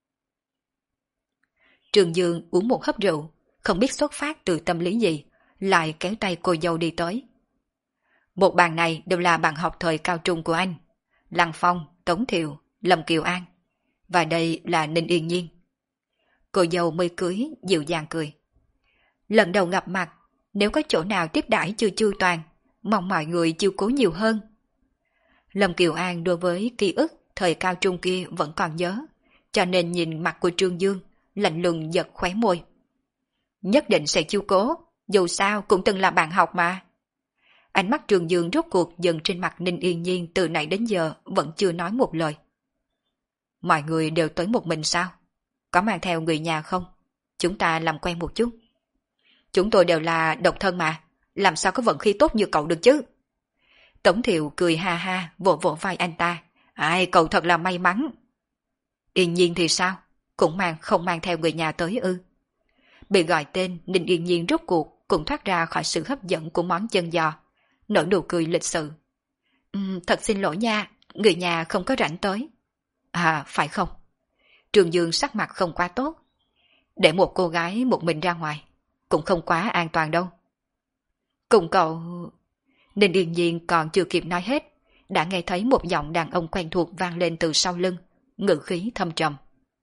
Trường Dương uống một hớp rượu, không biết xuất phát từ tâm lý gì, lại kéo tay cô dâu đi tới. Một bàn này đều là bạn học thời cao trung của anh. Lăng Phong, Tống Thiệu, Lâm Kiều An. Và đây là Ninh Yên Nhiên. Cô dâu mới cưới, dịu dàng cười. Lần đầu gặp mặt, nếu có chỗ nào tiếp đãi chưa chu toàn, mong mọi người chiếu cố nhiều hơn. Lâm Kiều An đối với ký ức thời cao trung kia vẫn còn nhớ, cho nên nhìn mặt của Trương Dương, lạnh lùng giật khóe môi. Nhất định sẽ chiếu cố, dù sao cũng từng là bạn học mà. Ánh mắt Trương Dương rốt cuộc dừng trên mặt Ninh Yên Nhiên từ nãy đến giờ vẫn chưa nói một lời. Mọi người đều tới một mình sao? có mang theo người nhà không? Chúng ta làm quen một chút. Chúng tôi đều là độc thân mà, làm sao có vận khí tốt như cậu được chứ? Tống Thiệu cười ha ha, vỗ vỗ vai anh ta. Ai, cậu thật là may mắn. Yên Nhiên thì sao? Cũng không mang theo người nhà tới ư? Bị gọi tên, Ninh Yên Nhiên rốt cuộc cũng thoát ra khỏi sự hấp dẫn của món chân giò, nở nụ cười lịch sự. Thật xin lỗi nha, người nhà không có rảnh tới. À, phải không? Trường Dương sắc mặt không quá tốt. Để một cô gái một mình ra ngoài, cũng không quá an toàn đâu. Cùng cậu... Ninh Yên Nhiên còn chưa kịp nói hết, đã nghe thấy một giọng đàn ông quen thuộc vang lên từ sau lưng, ngữ khí thâm trầm.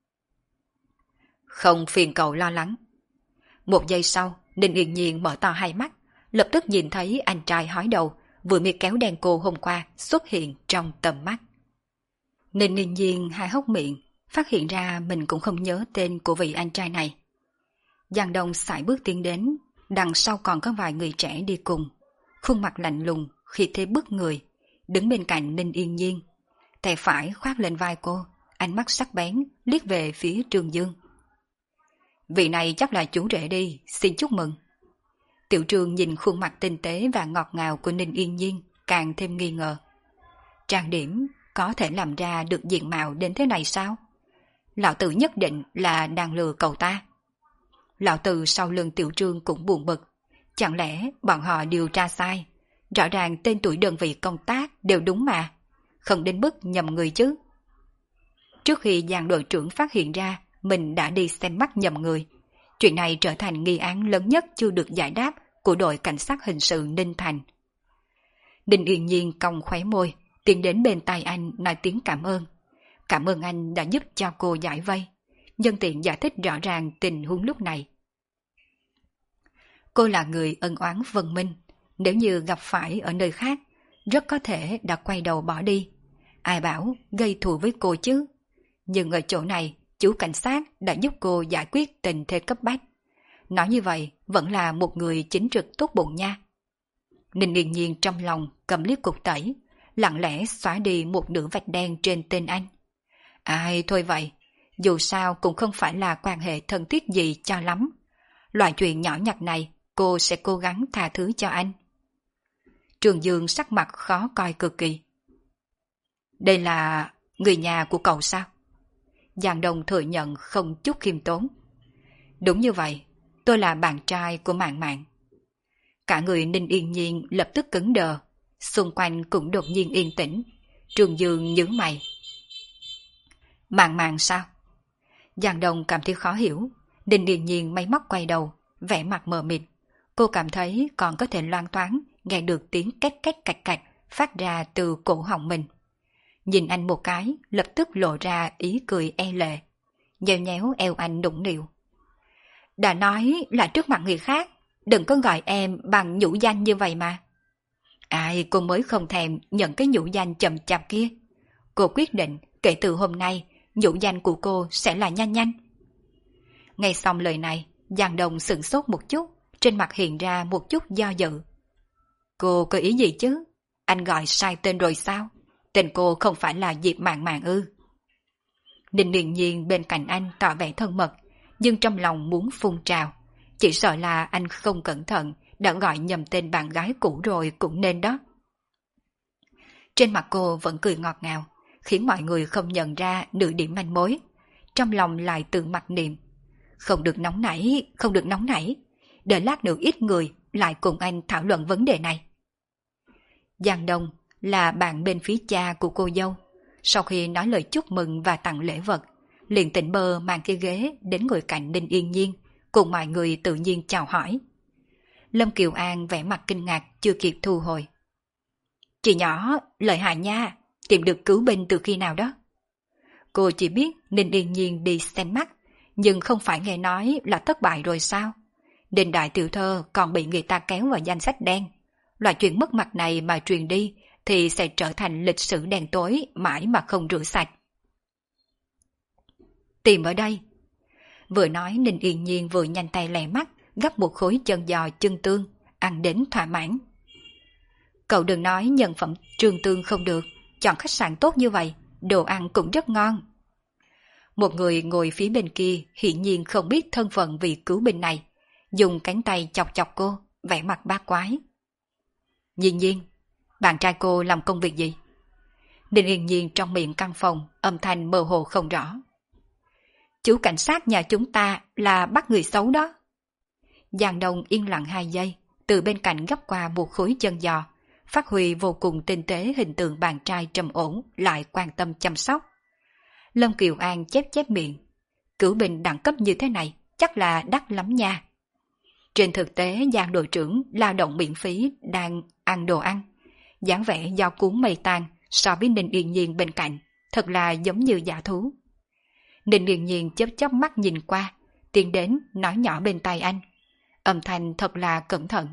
Không phiền cậu lo lắng. Một giây sau, Ninh Yên Nhiên mở to hai mắt, lập tức nhìn thấy anh trai hói đầu vừa mới kéo đen cô hôm qua xuất hiện trong tầm mắt. Ninh Yên Nhiên há hốc miệng, phát hiện ra mình cũng không nhớ tên của vị anh trai này. Giang Đông sải bước tiến đến, đằng sau còn có vài người trẻ đi cùng, khuôn mặt lạnh lùng, khí thế bức người, đứng bên cạnh Ninh Yên Nhiên, tay phải khoác lên vai cô, ánh mắt sắc bén liếc về phía Trường Dương. Vị này chắc là chú rể đi, xin chúc mừng. Tiểu Trường nhìn khuôn mặt tinh tế và ngọt ngào của Ninh Yên Nhiên, càng thêm nghi ngờ. Trang điểm có thể làm ra được diện mạo đến thế này sao? Lão Tử nhất định là đang lừa cậu ta. Lão Tử sau lưng Tiểu Trương cũng buồn bực. Chẳng lẽ bọn họ điều tra sai? Rõ ràng tên tuổi đơn vị công tác đều đúng mà. Không đến mức nhầm người chứ. Trước khi Giang đội trưởng phát hiện ra mình đã đi xem mắt nhầm người, chuyện này trở thành nghi án lớn nhất chưa được giải đáp của đội cảnh sát hình sự Ninh Thành. Ninh Yên Nhiên cong khóe môi, tiến đến bên tai anh nói tiếng cảm ơn. Cảm ơn anh đã giúp cho cô giải vây, nhân tiện giải thích rõ ràng tình huống lúc này. Cô là người ân oán vân minh, nếu như gặp phải ở nơi khác, rất có thể đã quay đầu bỏ đi. Ai bảo gây thù với cô chứ? Nhưng ở chỗ này, chú cảnh sát đã giúp cô giải quyết tình thế cấp bách. Nói như vậy, vẫn là một người chính trực tốt bụng nha. Ninh Yên Nhiên trong lòng cầm liếc cục tẩy, lặng lẽ xóa đi một nửa vạch đen trên tên anh. Ai thôi vậy, dù sao cũng không phải là quan hệ thân thiết gì cho lắm. Loại chuyện nhỏ nhặt này, cô sẽ cố gắng tha thứ cho anh. Trường Dương sắc mặt khó coi cực kỳ. Đây là người nhà của cậu sao? Giang Đông thừa nhận không chút khiêm tốn. Đúng như vậy, tôi là bạn trai của Mạn Mạn. Cả người Ninh Yên Nhiên lập tức cứng đờ, xung quanh cũng đột nhiên yên tĩnh. Trường Dương nhướng mày. Mạn Mạn sao? Giang Đông cảm thấy khó hiểu. Ninh Yên Nhiên máy móc quay đầu, vẻ mặt mờ mịt. Cô cảm thấy còn có thể loan thoáng nghe được tiếng két két cạch cạch phát ra từ cổ họng mình. Nhìn anh một cái, lập tức lộ ra ý cười e lệ, nhéo nhéo eo anh nũng nịu. Đã nói là trước mặt người khác, đừng có gọi em bằng nhũ danh như vậy mà. Ai, cô mới không thèm nhận cái nhũ danh chậm chạp kia. Cô quyết định kể từ hôm nay, nhũ danh của cô sẽ là Nhanh Nhanh. Nghe xong lời này, Giang Đông sửng sốt một chút, trên mặt hiện ra một chút do dự. Cô có ý gì chứ? Anh gọi sai tên rồi sao? Tên cô không phải là Diệp Mạn Mạn ư? Ninh Yên Nhiên bên cạnh anh tỏ vẻ thân mật, nhưng trong lòng muốn phun trào. Chỉ sợ là anh không cẩn thận đã gọi nhầm tên bạn gái cũ rồi cũng nên đó. Trên mặt cô vẫn cười ngọt ngào, khiến mọi người không nhận ra nửa điểm manh mối. Trong lòng lại tự mặc niệm. Không được nóng nảy, không được nóng nảy. Đợi lát nữa ít người lại cùng anh thảo luận vấn đề này. Giang Đông là bạn bên phía cha của cô dâu. Sau khi nói lời chúc mừng và tặng lễ vật, liền tỉnh bơ mang cái ghế đến ngồi cạnh Ninh Yên Nhiên, cùng mọi người tự nhiên chào hỏi. Lâm Kiều An vẻ mặt kinh ngạc chưa kịp thu hồi. Chị nhỏ, lợi hại nha, tìm được cứu binh từ khi nào đó? Cô chỉ biết Ninh Yên Nhiên đi xem mắt, nhưng không phải nghe nói là thất bại rồi sao? Đình đại tiểu thơ còn bị người ta kéo vào danh sách đen. Loại chuyện mất mặt này mà truyền đi thì sẽ trở thành lịch sử đen tối mãi mà không rửa sạch. Tìm ở đây. Vừa nói Ninh Yên Nhiên vừa nhanh tay lẹ mắt gắp một khối chân giò chân tương, ăn đến thỏa mãn. Cậu đừng nói nhân phẩm trương tương không được, chọn khách sạn tốt như vậy, đồ ăn cũng rất ngon. Một người ngồi phía bên kia hiển nhiên không biết thân phận vị cứu binh này, dùng cánh tay chọc chọc cô, vẻ mặt bát quái. Nhiên Nhiên, bạn trai cô làm công việc gì? Ninh Yên Nhiên trong miệng căn phòng, âm thanh mơ hồ không rõ. Chú cảnh sát nhà chúng ta là bắt người xấu đó. Giang Đông yên lặng 2 giây, từ bên cạnh gấp qua một khối chân giò, phát huy vô cùng tinh tế hình tượng bạn trai trầm ổn lại quan tâm chăm sóc. Lâm Kiều An chép chép miệng. Cửu binh đẳng cấp như thế này chắc là đắt lắm nha. Trên thực tế Giang đội trưởng lao động miễn phí đang ăn đồ ăn. dáng vẻ do cuốn mây tan so với Ninh Yên Nhiên bên cạnh, thật là giống như giả thú. Ninh Yên Nhiên chớp chớp mắt nhìn qua, tiến đến nói nhỏ bên tai anh. Âm thanh thật là cẩn thận.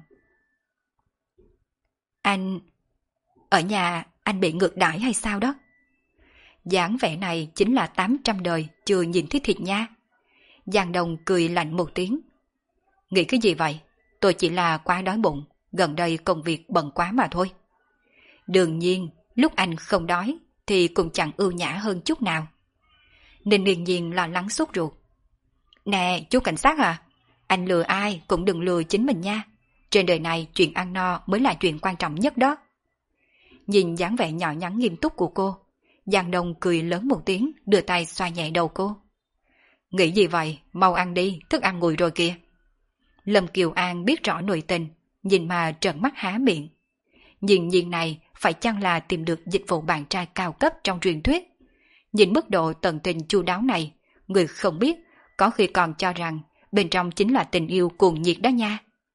Anh... ở nhà anh bị ngược đãi hay sao đó? Dáng vẻ này chính là 800 đời chưa nhìn thấy thịt nha. Giang Đông cười lạnh một tiếng. Nghĩ cái gì vậy? Tôi chỉ là quá đói bụng, gần đây công việc bận quá mà thôi. Đương nhiên, lúc anh không đói thì cũng chẳng ưu nhã hơn chút nào. Ninh Yên Nhiên lo lắng sốt ruột. Nè, chú cảnh sát à? Anh lừa ai cũng đừng lừa chính mình nha. Trên đời này chuyện ăn no mới là chuyện quan trọng nhất đó. Nhìn dáng vẻ nhỏ nhắn nghiêm túc của cô, Giang Đông cười lớn một tiếng, đưa tay xoa nhẹ đầu cô. Nghĩ gì vậy? Mau ăn đi, thức ăn nguội rồi kìa. Lâm Kiều An biết rõ nội tình, nhìn mà trợn mắt há miệng. Nhìn nhìn này phải chăng là tìm được dịch vụ bạn trai cao cấp trong truyền thuyết? Nhìn mức độ tận tình chu đáo này, người không biết có khi còn cho rằng bên trong chính là tình yêu cuồng nhiệt đó nha.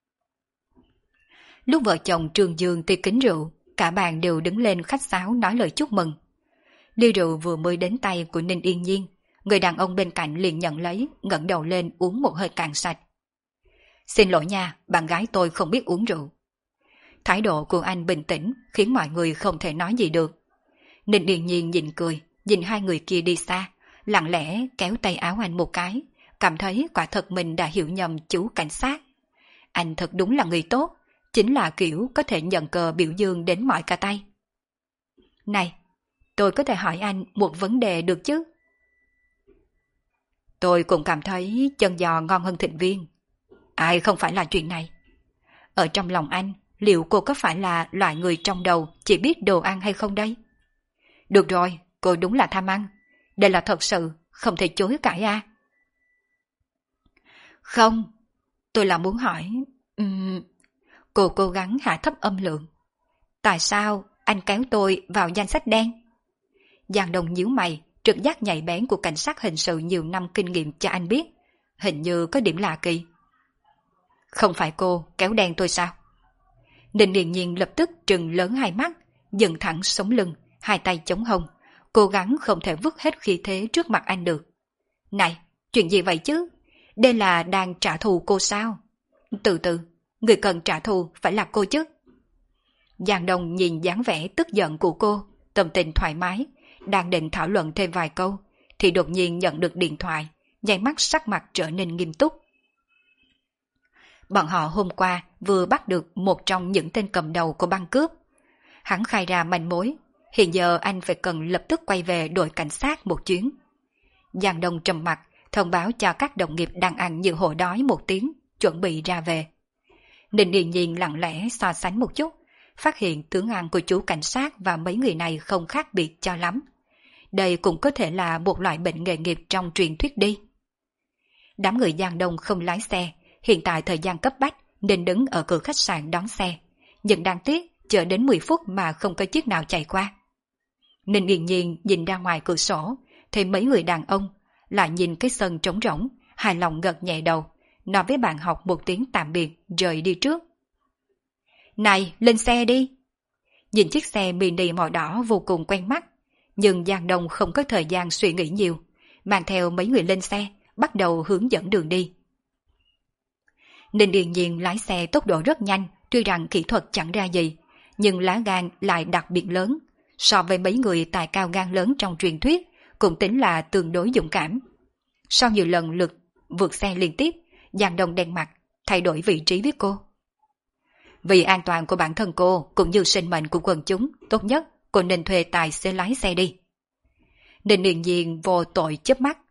Lúc vợ chồng Trường Dương tiệc kính rượu, cả bàn đều đứng lên khách sáo nói lời chúc mừng. Ly rượu vừa mới đến tay của Ninh Yên Nhiên, người đàn ông bên cạnh liền nhận lấy, ngẩng đầu lên uống một hơi cạn sạch. Xin lỗi nha, bạn gái tôi không biết uống rượu. Thái độ của anh bình tĩnh khiến mọi người không thể nói gì được. Ninh Yên Nhiên nhìn cười, nhìn hai người kia đi xa, lặng lẽ kéo tay áo anh một cái, cảm thấy quả thật mình đã hiểu nhầm chú cảnh sát. Anh thật đúng là người tốt, chính là kiểu có thể nhận cờ biểu dương đến mỏi cả tay. Này, tôi có thể hỏi anh một vấn đề được chứ? Tôi cũng cảm thấy chân giò ngon hơn thịnh viên. Ai không phải là chuyện này? Ở trong lòng anh, liệu cô có phải là loại người trong đầu chỉ biết đồ ăn hay không đây? Được rồi, cô đúng là tham ăn. Đây là thật sự, không thể chối cãi à. Không, tôi là muốn hỏi... Cô cố gắng hạ thấp âm lượng. Tại sao anh kéo tôi vào danh sách đen? Giang Đông nhíu mày, trực giác nhạy bén của cảnh sát hình sự nhiều năm kinh nghiệm cho anh biết. Hình như có điểm lạ kỳ. Không phải cô kéo đen tôi sao? Ninh Điền Nhiên lập tức trừng lớn hai mắt, dựng thẳng sống lưng, hai tay chống hông, cố gắng không thể vứt hết khí thế trước mặt anh được. Này, chuyện gì vậy chứ? Đây là đang trả thù cô sao? Từ từ, người cần trả thù phải là cô chứ. Giang Đông nhìn dáng vẻ tức giận của cô, tâm tình thoải mái, đang định thảo luận thêm vài câu, thì đột nhiên nhận được điện thoại, nháy mắt sắc mặt trở nên nghiêm túc. Bọn họ hôm qua vừa bắt được một trong những tên cầm đầu của băng cướp. Hắn khai ra manh mối, hiện giờ anh phải cần lập tức quay về đội cảnh sát một chuyến. Giang Đông trầm mặt, thông báo cho các đồng nghiệp đang ăn như hổ đói một tiếng, chuẩn bị ra về. Ninh Điền Nhiên lặng lẽ so sánh một chút, phát hiện tướng ăn của chú cảnh sát và mấy người này không khác biệt cho lắm. Đây cũng có thể là một loại bệnh nghề nghiệp trong truyền thuyết đi. Đám người Giang Đông không lái xe, hiện tại thời gian cấp bách nên đứng ở cửa khách sạn đón xe. Nhưng đáng tiếc, chờ đến 10 phút mà không có chiếc nào chạy qua. Ninh Yên Nhiên nhìn ra ngoài cửa sổ, thấy mấy người đàn ông, lại nhìn cái sân trống rỗng, hài lòng gật nhẹ đầu, nói với bạn học một tiếng tạm biệt rời đi trước. Này, lên xe đi! Nhìn chiếc xe mini màu đỏ vô cùng quen mắt, nhưng Giang Đông không có thời gian suy nghĩ nhiều, mang theo mấy người lên xe, bắt đầu hướng dẫn đường đi. Ninh Điền Nhiên lái xe tốc độ rất nhanh, tuy rằng kỹ thuật chẳng ra gì, nhưng lá gan lại đặc biệt lớn, so với mấy người tài cao gan lớn trong truyền thuyết, cũng tính là tương đối dũng cảm. Sau nhiều lần vượt xe liên tiếp, Giang Đông đen mặt, thay đổi vị trí với cô. Vì an toàn của bản thân cô cũng như sinh mệnh của quần chúng, tốt nhất cô nên thuê tài xế lái xe đi. Ninh Điền Nhiên vô tội chớp mắt,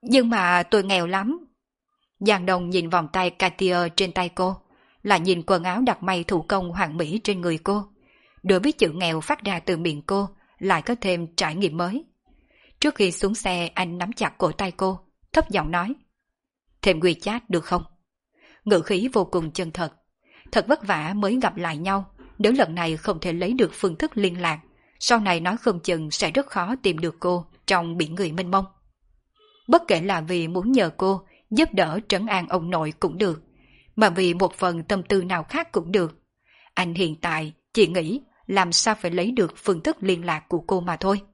Nhưng mà tôi nghèo lắm. Giang Đông nhìn vòng tay Cartier trên tay cô, lại nhìn quần áo đặc may thủ công hoàn mỹ trên người cô. Đối với chữ nghèo phát ra từ miệng cô, lại có thêm trải nghiệm mới. Trước khi xuống xe, anh nắm chặt cổ tay cô, thấp giọng nói. Thêm WeChat được không? Ngữ khí vô cùng chân thật. Thật vất vả mới gặp lại nhau, nếu lần này không thể lấy được phương thức liên lạc, sau này nói không chừng sẽ rất khó tìm được cô trong biển người mênh mông. Bất kể là vì muốn nhờ cô giúp đỡ trấn an ông nội cũng được, mà vì một phần tâm tư nào khác cũng được. Anh hiện tại chỉ nghĩ làm sao phải lấy được phương thức liên lạc của cô mà thôi.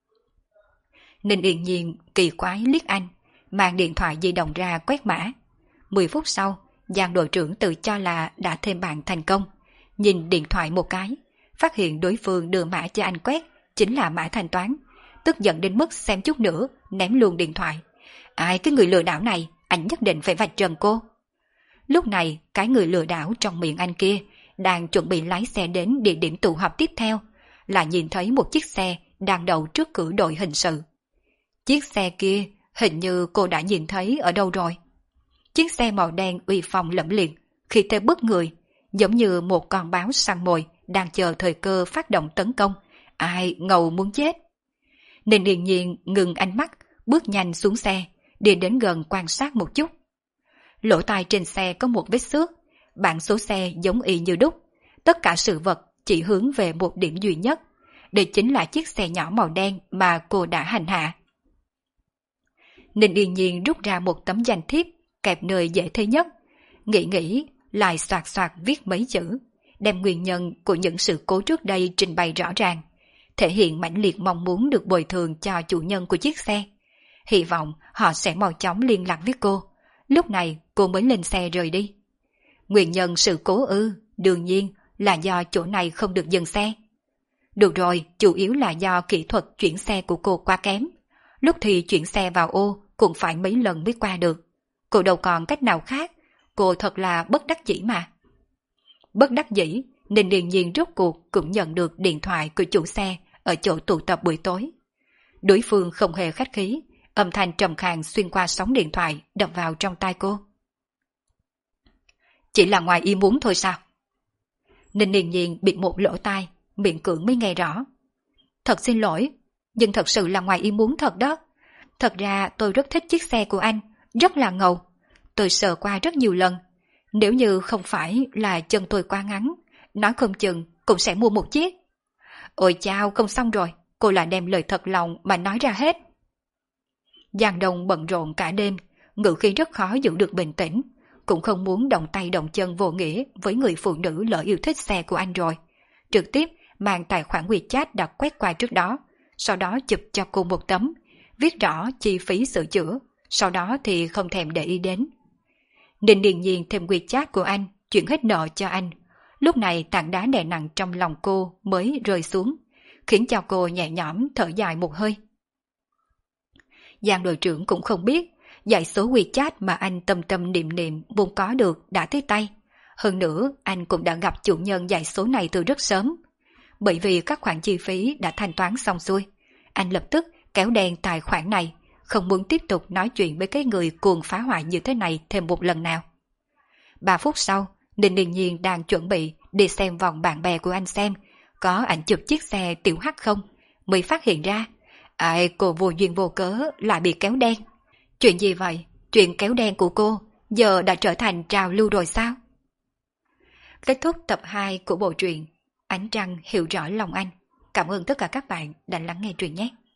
Ninh Yên Nhiên kỳ quái liếc anh, mang điện thoại di động ra quét mã. 10 phút sau, Giang đội trưởng tự cho là đã thêm bạn thành công. Nhìn điện thoại một cái, phát hiện đối phương đưa mã cho anh quét chính là mã thanh toán. Tức giận đến mức xem chút nữa, ném luôn điện thoại. Ai cái người lừa đảo này, anh nhất định phải vạch trần cô. Lúc này, cái người lừa đảo trong miệng anh kia đang chuẩn bị lái xe đến địa điểm tụ họp tiếp theo, là nhìn thấy một chiếc xe đang đậu trước cửa đội hình sự. Chiếc xe kia hình như cô đã nhìn thấy ở đâu rồi. Chiếc xe màu đen uy phong lẫm liệt, khi thế bức người, giống như một con báo săn mồi đang chờ thời cơ phát động tấn công. Ai ngầu muốn chết. Nên Yên Nhiên ngừng ánh mắt, bước nhanh xuống xe, đi đến gần quan sát một chút. Lỗ tai trên xe có một vết xước, bảng số xe giống y như đúc. Tất cả sự vật chỉ hướng về một điểm duy nhất. Đây chính là chiếc xe nhỏ màu đen mà cô đã hành hạ. Ninh Yên Nhiên rút ra một tấm danh thiếp kẹp nơi dễ thấy nhất, nghĩ lại soạt soạt viết mấy chữ, đem nguyên nhân của những sự cố trước đây trình bày rõ ràng, thể hiện mãnh liệt mong muốn được bồi thường cho chủ nhân của chiếc xe. Hy vọng họ sẽ mau chóng liên lạc với cô. Lúc này cô mới lên xe rời đi. Nguyên nhân sự cố đương nhiên là do chỗ này không được dừng xe. Được rồi, chủ yếu là do kỹ thuật chuyển xe của cô quá kém. Lúc thì chuyển xe vào ô cũng phải mấy lần mới qua được. Cô đâu còn cách nào khác, cô thật là bất đắc dĩ mà. Bất đắc dĩ, nên Điền Nhiên rốt cuộc cũng nhận được điện thoại của chủ xe ở chỗ tụ tập buổi tối. Đối phương không hề khách khí, âm thanh trầm khàn xuyên qua sóng điện thoại đập vào trong tai cô. Chỉ là ngoài ý muốn thôi sao? Ninh Điền Nhiên bịt một lỗ tai, miệng cưỡng mới nghe rõ. Thật xin lỗi, nhưng thật sự là ngoài ý muốn thật đó. Thật ra tôi rất thích chiếc xe của anh, rất là ngầu. Tôi sờ qua rất nhiều lần. Nếu như không phải là chân tôi quá ngắn, nói không chừng cũng sẽ mua một chiếc. Ôi chao, không xong rồi, cô là đem lời thật lòng mà nói ra hết. Giang Đông bận rộn cả đêm, ngữ khí rất khó giữ được bình tĩnh, cũng không muốn động tay động chân vô nghĩa với người phụ nữ lỡ yêu thích xe của anh rồi. Trực tiếp mang tài khoản WeChat đã quét qua trước đó, sau đó chụp cho cô một tấm, viết rõ chi phí sửa chữa, sau đó thì không thèm để ý đến. Ninh Điền Nhiên thêm WeChat của anh, chuyển hết nợ cho anh. Lúc này tảng đá đè nặng trong lòng cô mới rơi xuống, khiến cho cô nhẹ nhõm thở dài một hơi. Giang đội trưởng cũng không biết, dãy số WeChat mà anh tâm tâm niệm niệm muốn có được đã tới tay. Hơn nữa, anh cũng đã gặp chủ nhân dãy số này từ rất sớm. Bởi vì các khoản chi phí đã thanh toán xong xuôi, anh lập tức kéo đen tài khoản này, không muốn tiếp tục nói chuyện với cái người cuồng phá hoại như thế này thêm một lần nào. 3 phút sau, Ninh Điền Nhiên đang chuẩn bị đi xem vòng bạn bè của anh xem có ảnh chụp chiếc xe tiểu hắc không, mới phát hiện ra, cô vô duyên vô cớ lại bị kéo đen. Chuyện gì vậy? Chuyện kéo đen của cô giờ đã trở thành trào lưu rồi sao? Kết thúc tập 2 của bộ truyện Ánh Trăng Hiểu Rõ Lòng Anh. Cảm ơn tất cả các bạn đã lắng nghe truyện nhé.